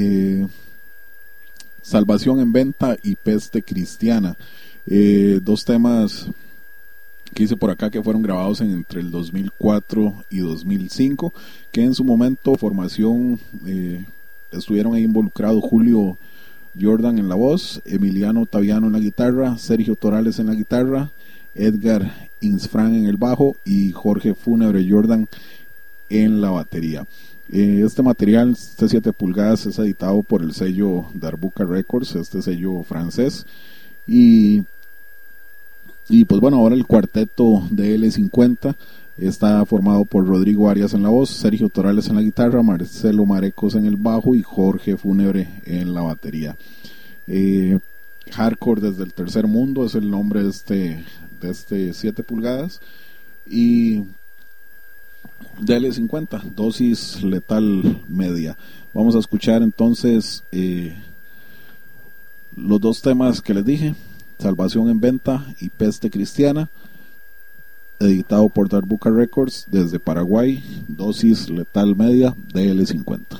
Salvación en Venta y Peste Cristiana, dos temas que hice por acá que fueron grabados entre el 2004 y 2005, que en su momento formación estuvieron ahí involucrados Julio Jordan en la voz, Emiliano Taviano en la guitarra, Sergio Torales en la guitarra, Edgar Insfran en el bajo y Jorge Fúnebre Jordan en la batería. Este material, este 7 pulgadas, es editado por el sello Darbuka Records, este sello francés, y pues bueno, ahora el cuarteto de L50 está formado por Rodrigo Arias en la voz, Sergio Torales en la guitarra, Marcelo Marecos en el bajo y Jorge Fúnebre en la batería. Hardcore desde el tercer mundo es el nombre de este 7 pulgadas, y DL50, dosis letal media. Vamos a escuchar entonces los dos temas que les dije, Salvación en Venta y Peste Cristiana, editado por Darbuka Records desde Paraguay, dosis letal media DL50.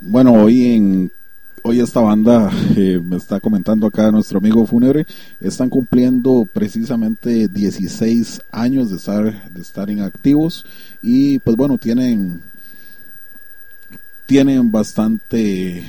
Bueno, hoy esta banda, me está comentando acá nuestro amigo Fúnebre, están cumpliendo precisamente 16 años de estar inactivos, y pues bueno, tienen bastante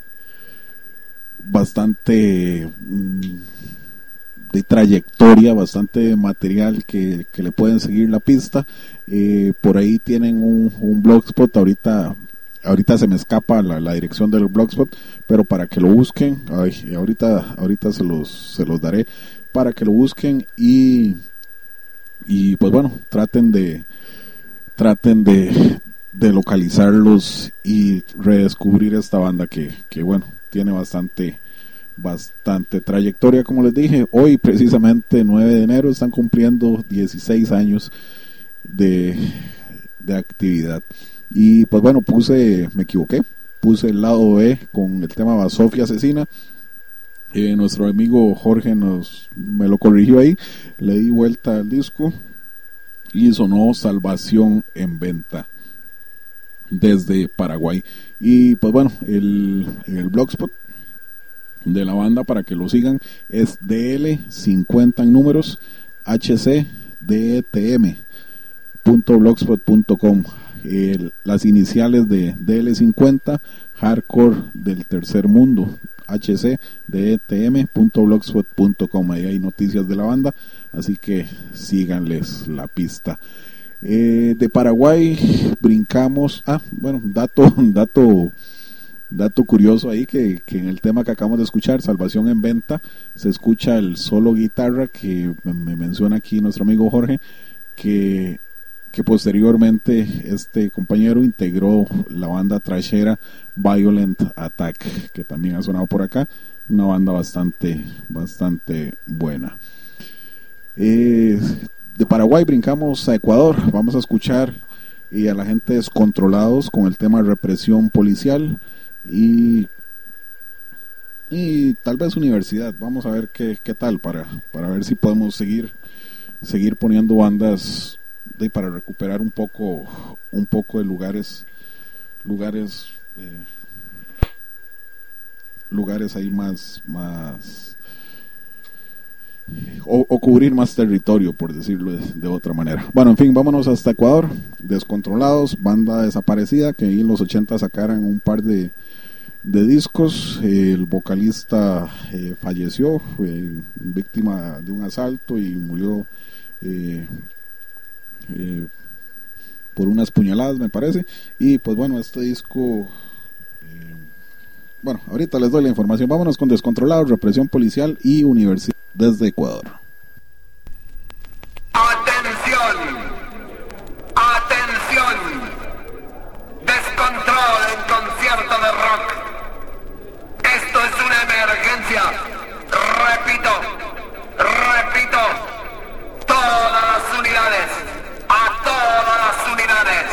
de trayectoria, bastante material que le pueden seguir la pista. Por ahí tienen un blogspot. Ahorita se me escapa la dirección del blogspot, pero para que lo busquen, ahorita se los daré para que lo busquen, y pues bueno, traten de localizarlos y redescubrir esta banda que bueno, tiene bastante trayectoria. Como les dije, hoy precisamente 9 de enero están cumpliendo 16 años de actividad. Y pues bueno, me equivoqué, puse el lado B con el tema Basofia Asesina. Nuestro amigo Jorge me lo corrigió ahí, le di vuelta al disco y sonó Salvación en Venta desde Paraguay. Y pues bueno, el blogspot de la banda, para que lo sigan, es DL50 en números hcdetm.blogspot.com. Las iniciales de DL50, Hardcore del Tercer Mundo, hcdetm.blogspot.com. Ahí hay noticias de la banda, así que síganles la pista. De Paraguay brincamos, dato curioso ahí, que en el tema que acabamos de escuchar, Salvación en Venta, se escucha el solo guitarra que me menciona aquí nuestro amigo Jorge, que posteriormente este compañero integró la banda trashera Violent Attack, que también ha sonado por acá, una banda bastante buena. De Paraguay brincamos a Ecuador. Vamos a escuchar a la gente Descontrolados con el tema Represión Policial, y tal vez Universidad. Vamos a ver qué tal para ver si podemos seguir poniendo bandas para recuperar un poco de lugares ahí más o cubrir más territorio, por decirlo de otra manera. Bueno, en fin, vámonos hasta Ecuador. Descontrolados, banda desaparecida, que ahí en los 80 sacaran un par de discos. El vocalista falleció, fue víctima de un asalto y murió por unas puñaladas, me parece. Y pues bueno, este disco, bueno, ahorita les doy la información. Vámonos con Descontrolados, Represión Policial y Universidad desde Ecuador. Atención, atención, descontrol en concierto de rock. Esto es una emergencia. Repito, todas las unidades, a todas las unidades.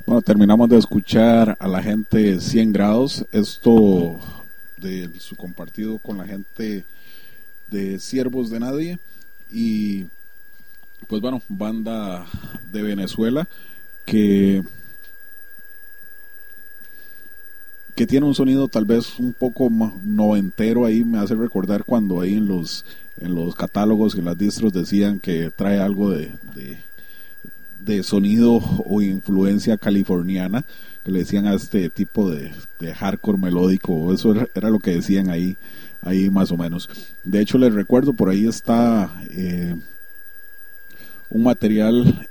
Bueno, terminamos de escuchar a la gente 100 grados, esto de su compartido con la gente de Siervos de Nadie, y pues bueno, banda de Venezuela que tiene un sonido tal vez un poco noventero. Ahí me hace recordar cuando ahí en los catálogos y en las distros decían que trae algo de sonido o influencia californiana, que le decían a este tipo de hardcore melódico. Eso era lo que decían ahí más o menos. De hecho, les recuerdo, por ahí está un material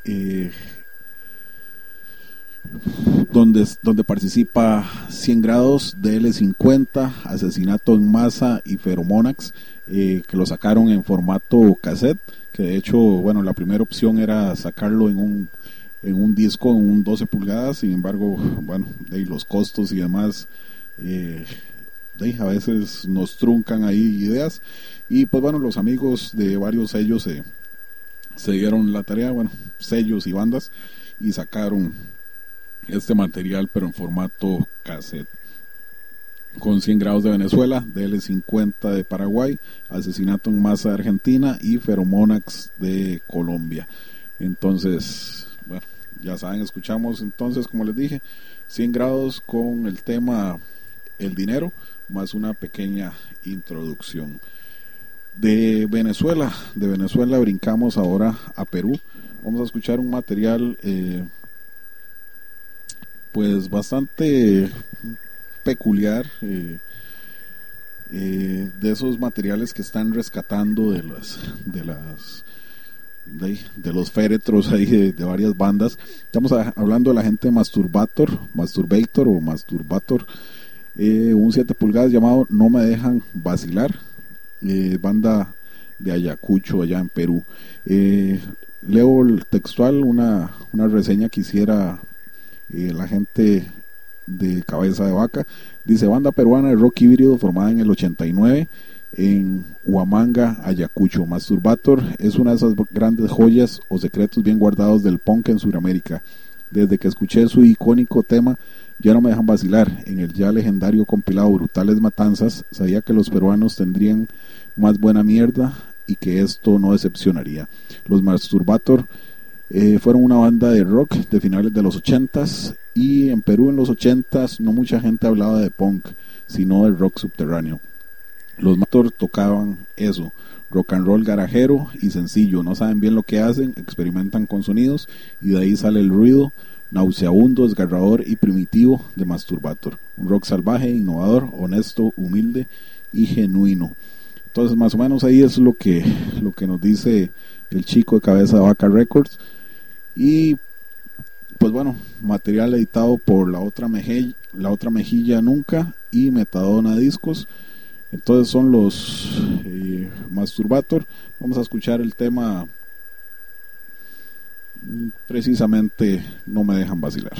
donde participa 100 grados, DL50, Asesinato en Masa y Feromonax, que lo sacaron en formato cassette, que de hecho, bueno, la primera opción era sacarlo en un disco, en un 12 pulgadas. Sin embargo, bueno, los costos y demás a veces nos truncan ahí ideas, y pues bueno, los amigos de varios sellos se dieron la tarea, bueno, sellos y bandas, y sacaron este material pero en formato cassette, con 100 grados de Venezuela, DL50 de Paraguay, Asesinato en Masa de Argentina y Feromonax de Colombia. Entonces, bueno, ya saben, escuchamos entonces, como les dije, 100 grados con el tema El Dinero, más una pequeña introducción. De Venezuela brincamos ahora a Perú. Vamos a escuchar un material pues bastante peculiar, de esos materiales que están rescatando de los féretros ahí de varias bandas. Estamos hablando de la gente de Masturbator, un 7 pulgadas llamado No Me Dejan Vacilar, banda de Ayacucho, allá en Perú. Leo el textual, una reseña que hiciera la gente de Cabeza de Vaca. Dice: banda peruana de rock híbrido formada en el 89 en Huamanga, Ayacucho. Masturbator es una de esas grandes joyas o secretos bien guardados del punk en Sudamérica. Desde que escuché su icónico tema Ya No Me Dejan Vacilar en el ya legendario compilado Brutales Matanzas, sabía que los peruanos tendrían más buena mierda y que esto no decepcionaría. Los Masturbator fueron una banda de rock de finales de los 80s, y en Perú en los 80s no mucha gente hablaba de punk, sino de rock subterráneo. Los Masturbator tocaban eso, rock and roll garajero y sencillo. No saben bien lo que hacen, experimentan con sonidos, y de ahí sale el ruido nauseabundo, desgarrador y primitivo de Masturbator. Un rock salvaje, innovador, honesto, humilde y genuino. Entonces, más o menos ahí es lo que nos dice el chico de Cabeza de Vaca Records. Y pues bueno, material editado por La Otra Mejilla Nunca y Metadona Discos. Entonces son los Masturbator. Vamos a escuchar el tema, precisamente No Me Dejan Vacilar.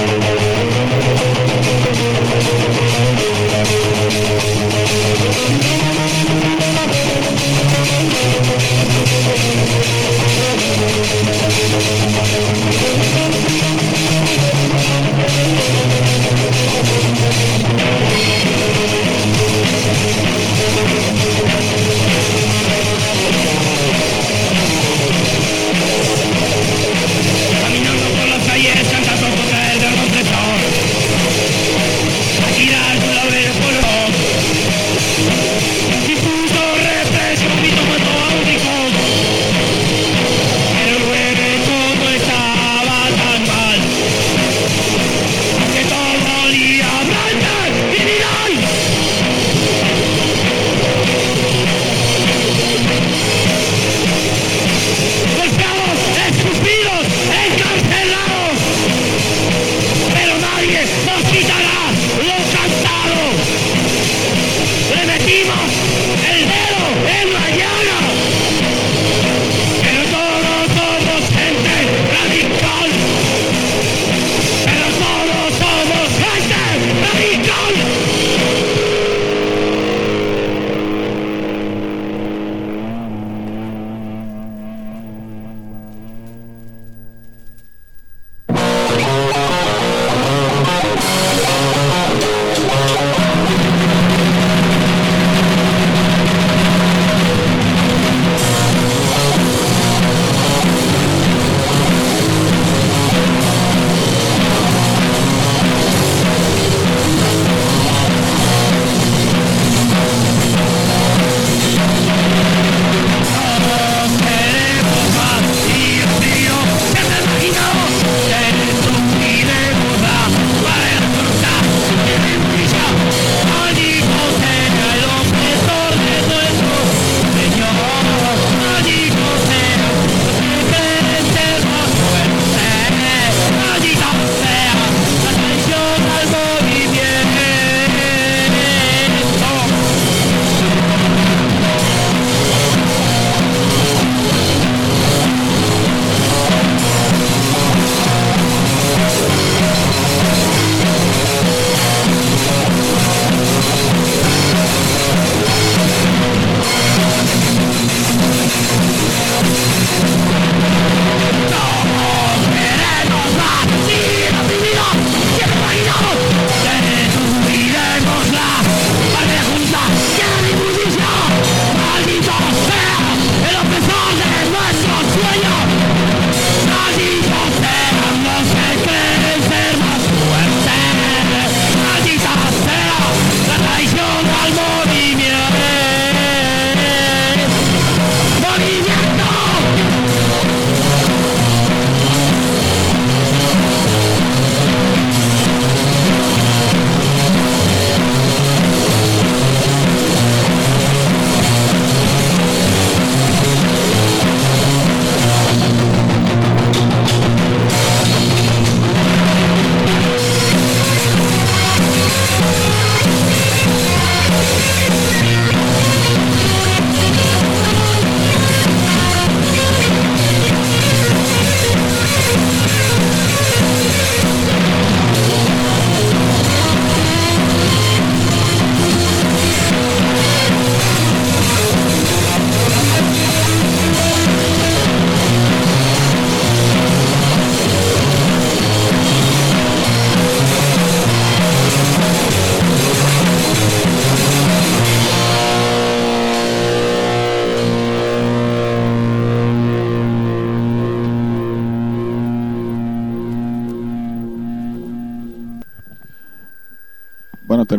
We'll be right back.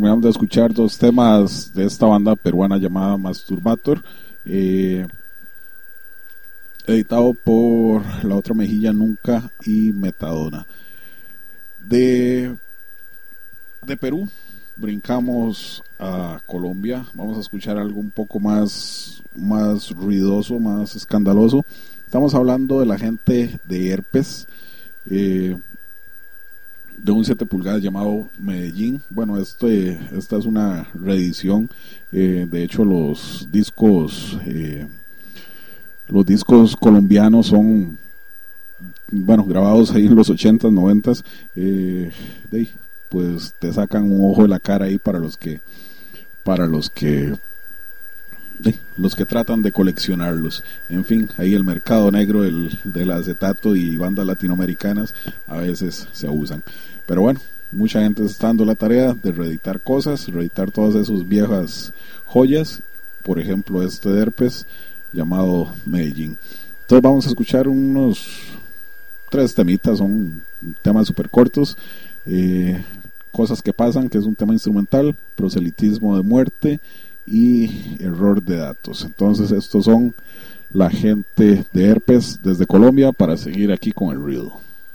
terminamos de escuchar dos temas de esta banda peruana llamada Masturbator, editado por La Otra Mejilla Nunca y Metadona. De Perú brincamos a Colombia. Vamos a escuchar algo un poco más ruidoso, más escandaloso. Estamos hablando de la gente de Herpes, de un 7 pulgadas llamado Medellín. Bueno, esta es una reedición. De hecho, los discos colombianos son, bueno, grabados ahí en los 80s, 90s. Pues te sacan un ojo de la cara ahí para los que tratan de coleccionarlos. En fin, ahí el mercado negro del acetato y bandas latinoamericanas a veces se abusan. Pero bueno, mucha gente está dando la tarea de reeditar cosas, reeditar todas esas viejas joyas. Por ejemplo, este de Herpes llamado Medellín. Entonces vamos a escuchar unos 3 temitas, son temas súper cortos. Cosas que pasan, que es un tema instrumental, proselitismo de muerte y error de datos. Entonces estos son la gente de Herpes desde Colombia, para seguir aquí con el ruido.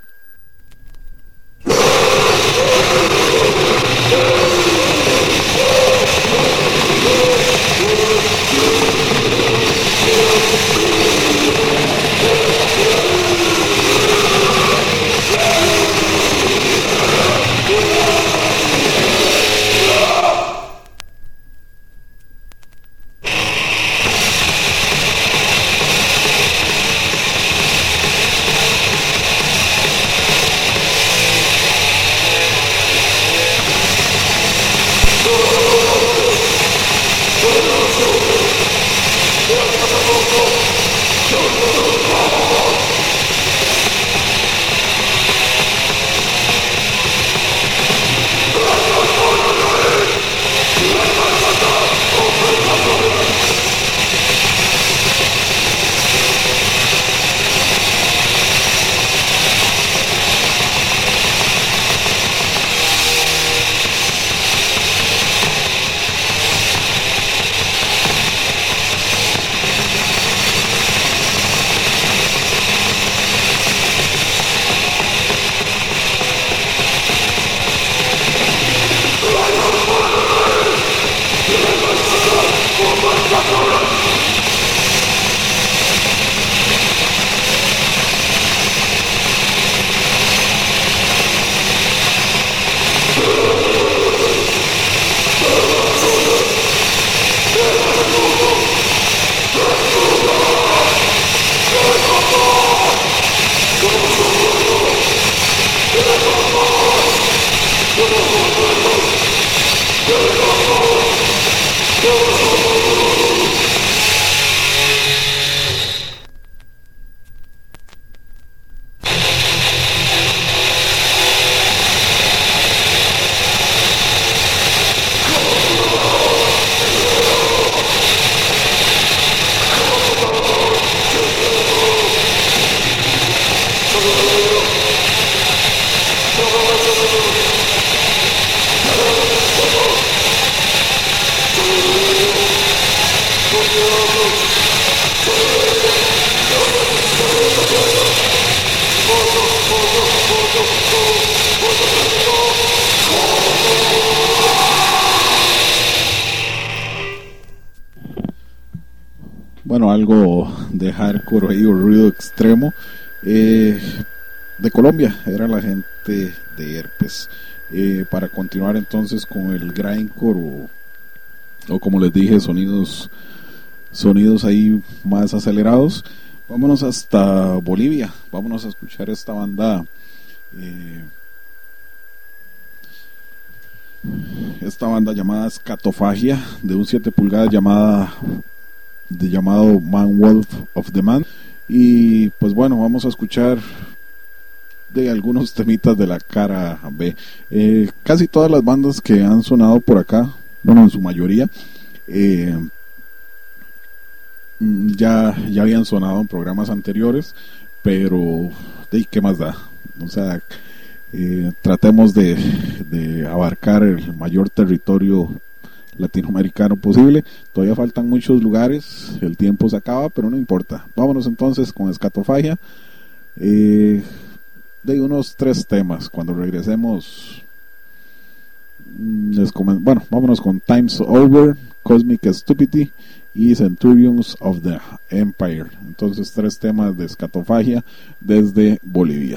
Bueno, algo de hardcore ahí, o ruido extremo. De Colombia era la gente de Herpes. Para continuar entonces con el grindcore, o como les dije, sonidos ahí más acelerados. Vámonos hasta Bolivia. Vámonos a escuchar esta banda. Esta banda llamada Scatofagia, de un 7 pulgadas llamado Man Wolf of the Man. Y pues bueno, vamos a escuchar de algunos temitas de la cara B. Casi todas las bandas que han sonado por acá, bueno, en su mayoría, ya habían sonado en programas anteriores, pero ¿qué más da? O sea, tratemos de abarcar el mayor territorio latinoamericano posible. Todavía faltan muchos lugares, el tiempo se acaba, pero no importa. Vámonos entonces con Escatofagia, de unos 3 temas. Cuando regresemos, vámonos con Time's Over, Cosmic Stupidity y Centurions of the Empire. Entonces 3 temas de Escatofagia desde Bolivia.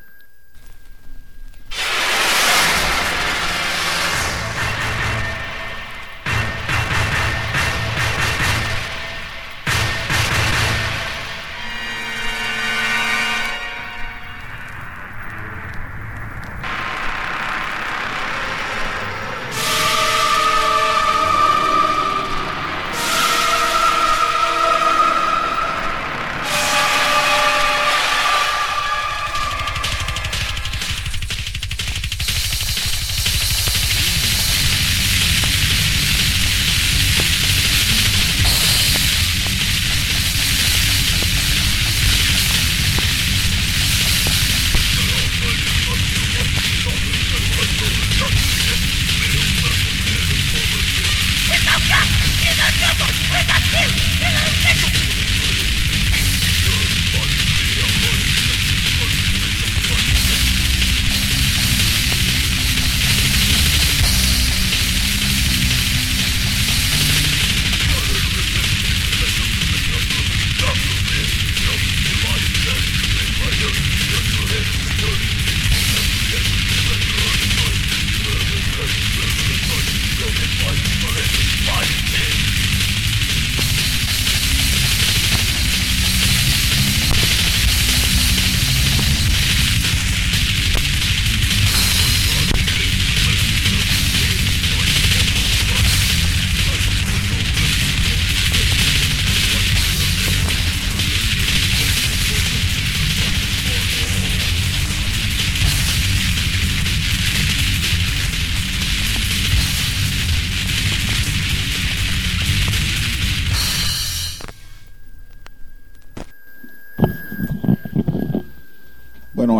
Bueno,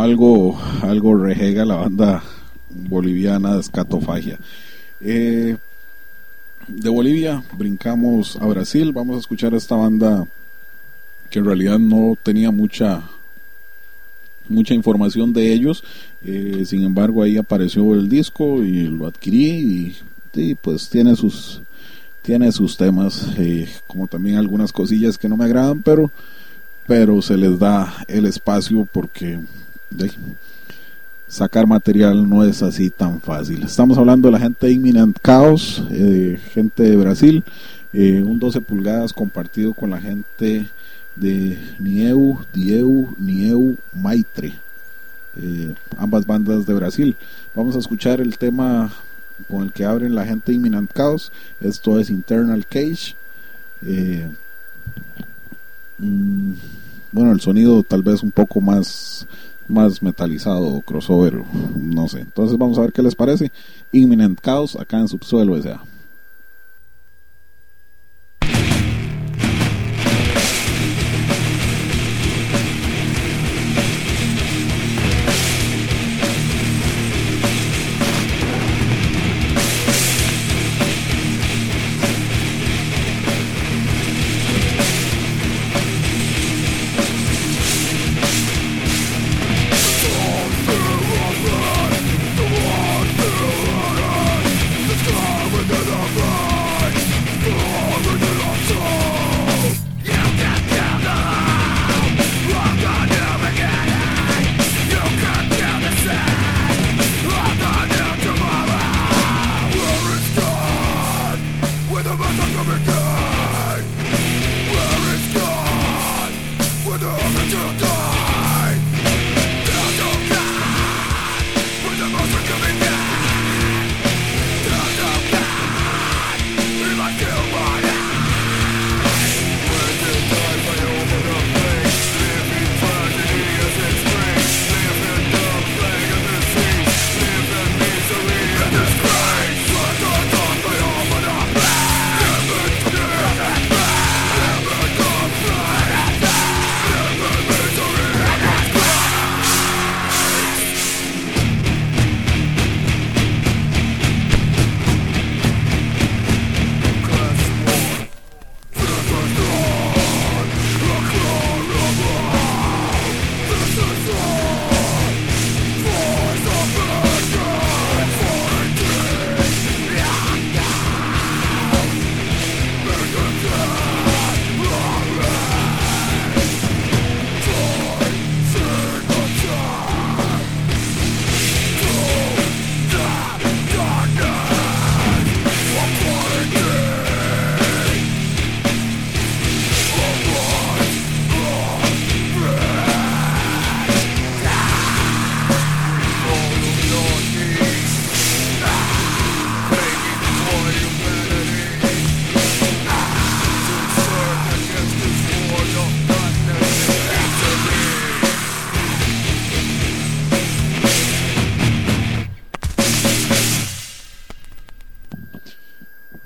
algo rejega la banda boliviana de Escatofagia. De Bolivia brincamos a Brasil. Vamos a escuchar a esta banda que en realidad no tenía mucha información de ellos. Sin embargo, ahí apareció el disco y lo adquirí y pues tiene sus temas, como también algunas cosillas que no me agradan, pero se les da el espacio porque sacar material no es así tan fácil. Estamos hablando de la gente de Imminent Chaos, gente de Brasil, un 12 pulgadas compartido con la gente de Nieu Maitre, ambas bandas de Brasil. Vamos a escuchar el tema con el que abren la gente de Imminent Chaos. Esto es Internal Cage. Bueno, el sonido tal vez un poco más metalizado, crossover, no sé. Entonces vamos a ver qué les parece. Imminent Chaos acá en Subsuelo S.A. We're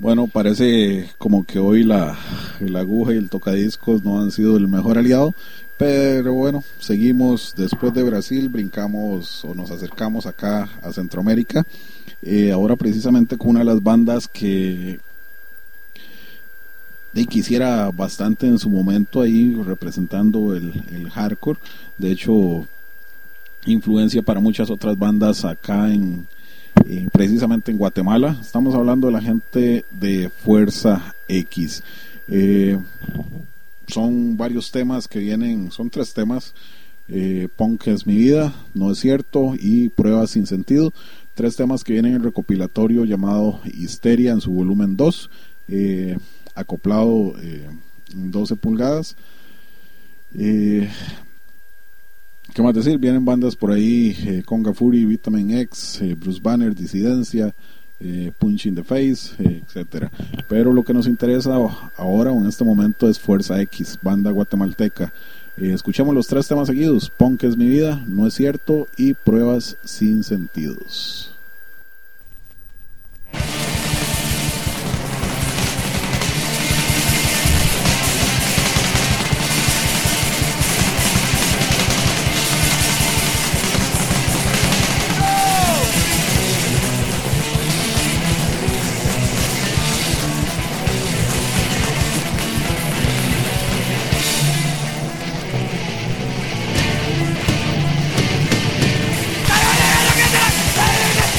Bueno, parece como que hoy la aguja y el tocadiscos no han sido el mejor aliado, pero bueno, seguimos. Después de Brasil brincamos o nos acercamos acá a Centroamérica, ahora precisamente con una de las bandas que quisiera bastante en su momento ahí representando el hardcore. De hecho, influencia para muchas otras bandas acá precisamente en Guatemala. Estamos hablando de la gente de Fuerza X. Son varios temas que vienen, son 3 temas: Punk es mi vida, No es cierto y Pruebas sin sentido. 3 temas que vienen en el recopilatorio llamado Histeria en su volumen 2, acoplado en 12 pulgadas. ¿Qué más decir? Vienen bandas por ahí: Conga Fury, Vitamin X, Bruce Banner, Disidencia, Punch in the Face, etcétera. Pero lo que nos interesa ahora o en este momento es Fuerza X, banda guatemalteca. Escuchamos los 3 temas seguidos: Punk es mi vida, No es cierto y Pruebas sin sentidos. ¡Ay,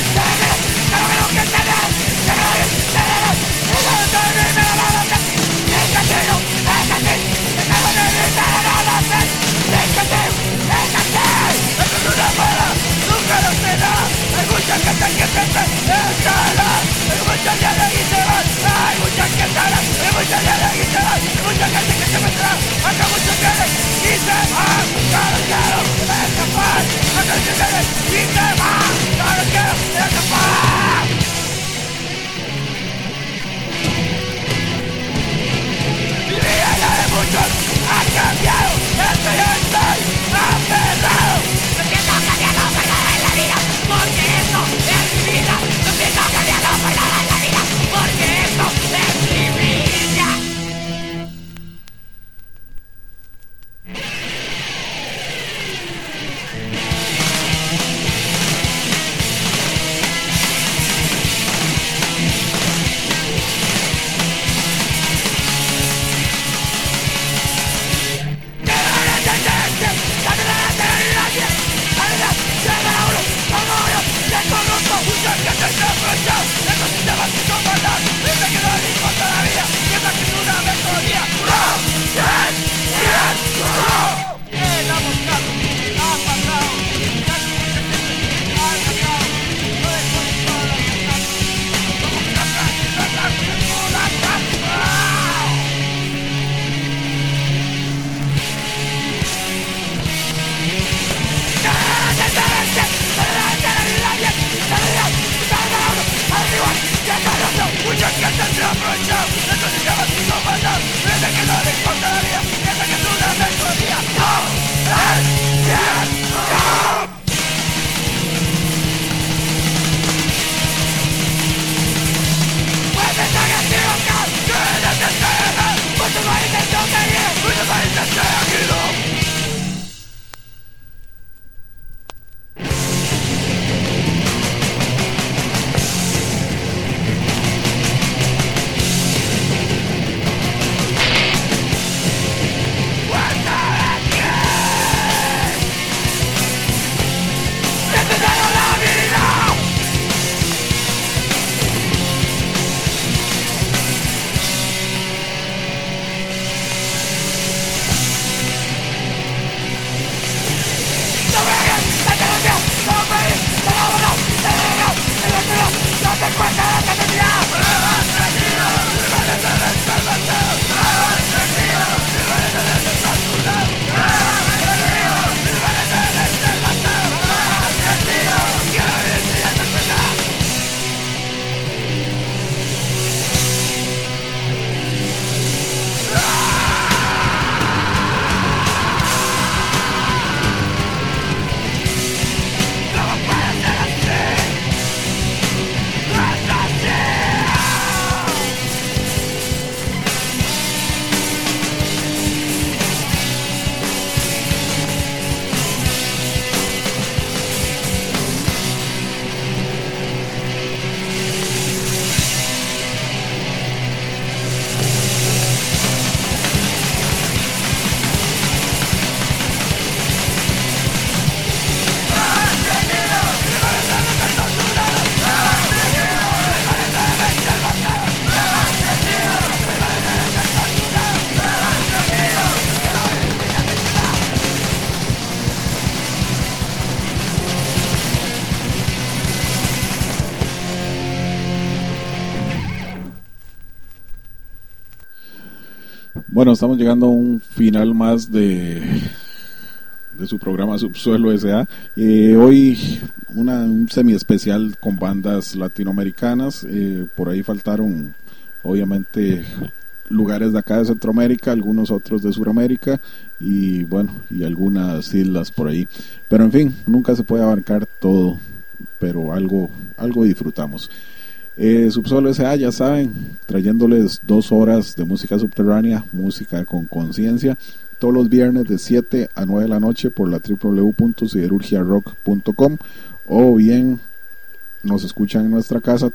Bueno, estamos llegando a un final más de su programa Subsuelo S.A. Hoy un semi especial con bandas latinoamericanas. Por ahí faltaron obviamente lugares de acá de Centroamérica, algunos otros de Suramérica y bueno, y algunas islas por ahí. Pero en fin, nunca se puede abarcar todo, pero algo disfrutamos. Subsuelo S.A., ya saben, trayéndoles 2 horas de música subterránea, música con conciencia, todos los viernes de 7 a 9 de la noche por la www.siderurgiarock.com, o bien nos escuchan en nuestra casa,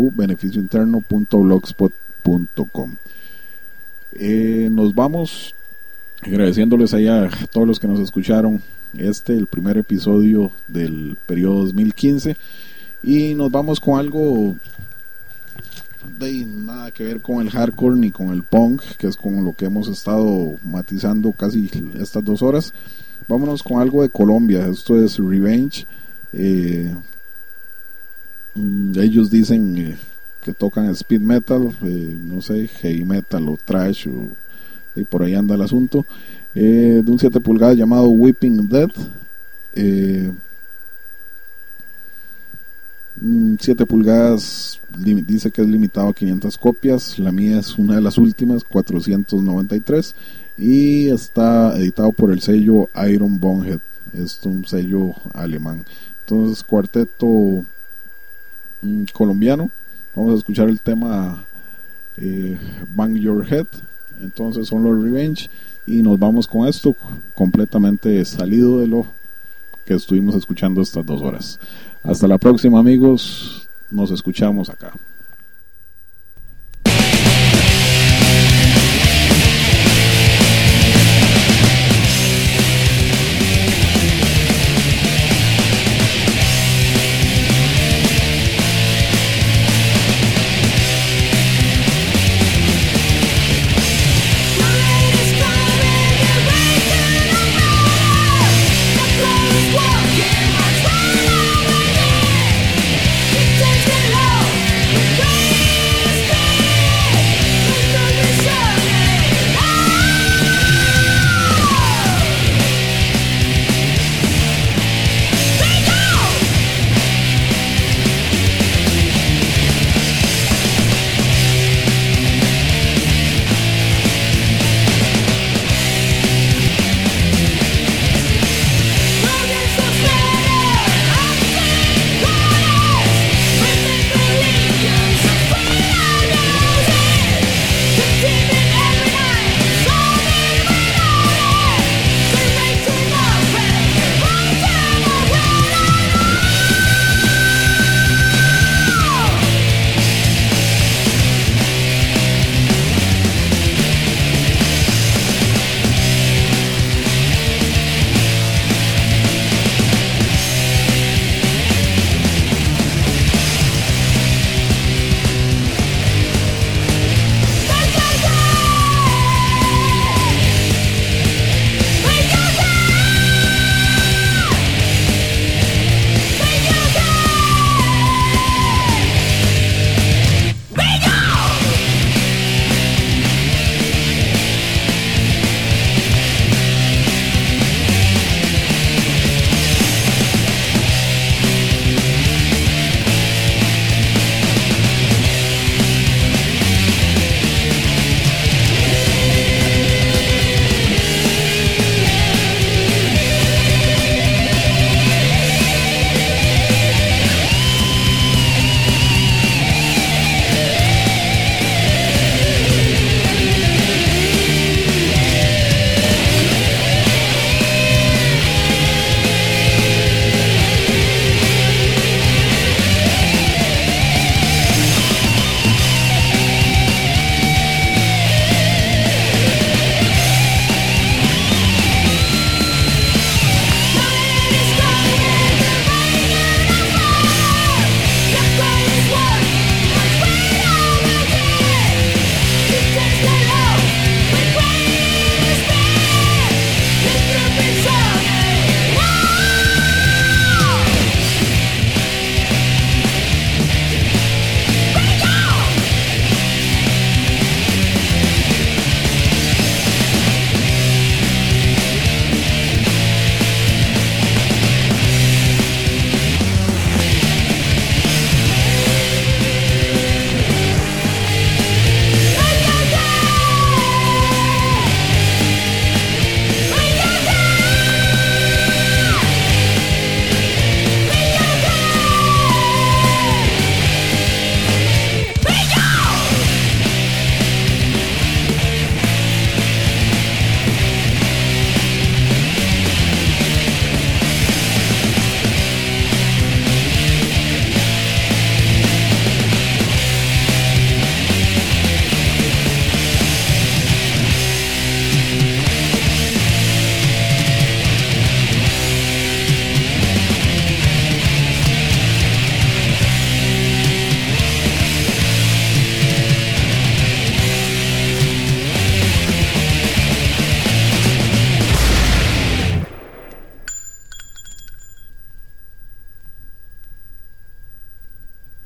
www.beneficiointerno.blogspot.com. Nos vamos agradeciéndoles allá a todos los que nos escucharon el primer episodio del periodo 2015, y nos vamos con algo de nada que ver con el hardcore ni con el punk, que es con lo que hemos estado matizando casi estas 2 horas. Vámonos con algo de Colombia. Esto es Revenge. Ellos dicen que tocan speed metal, no sé, heavy metal o thrash, y por ahí anda el asunto. De un 7 pulgadas llamado Weeping Dead. 7 pulgadas dice que es limitado a 500 copias. La mía es una de las últimas, 493, y está editado por el sello Iron Bonehead. Es un sello alemán. Entonces, cuarteto colombiano. Vamos a escuchar el tema Bang Your Head. Entonces son los Revenge, y nos vamos con esto completamente salido de lo que estuvimos escuchando estas 2 horas. Hasta la próxima, amigos. Nos escuchamos acá.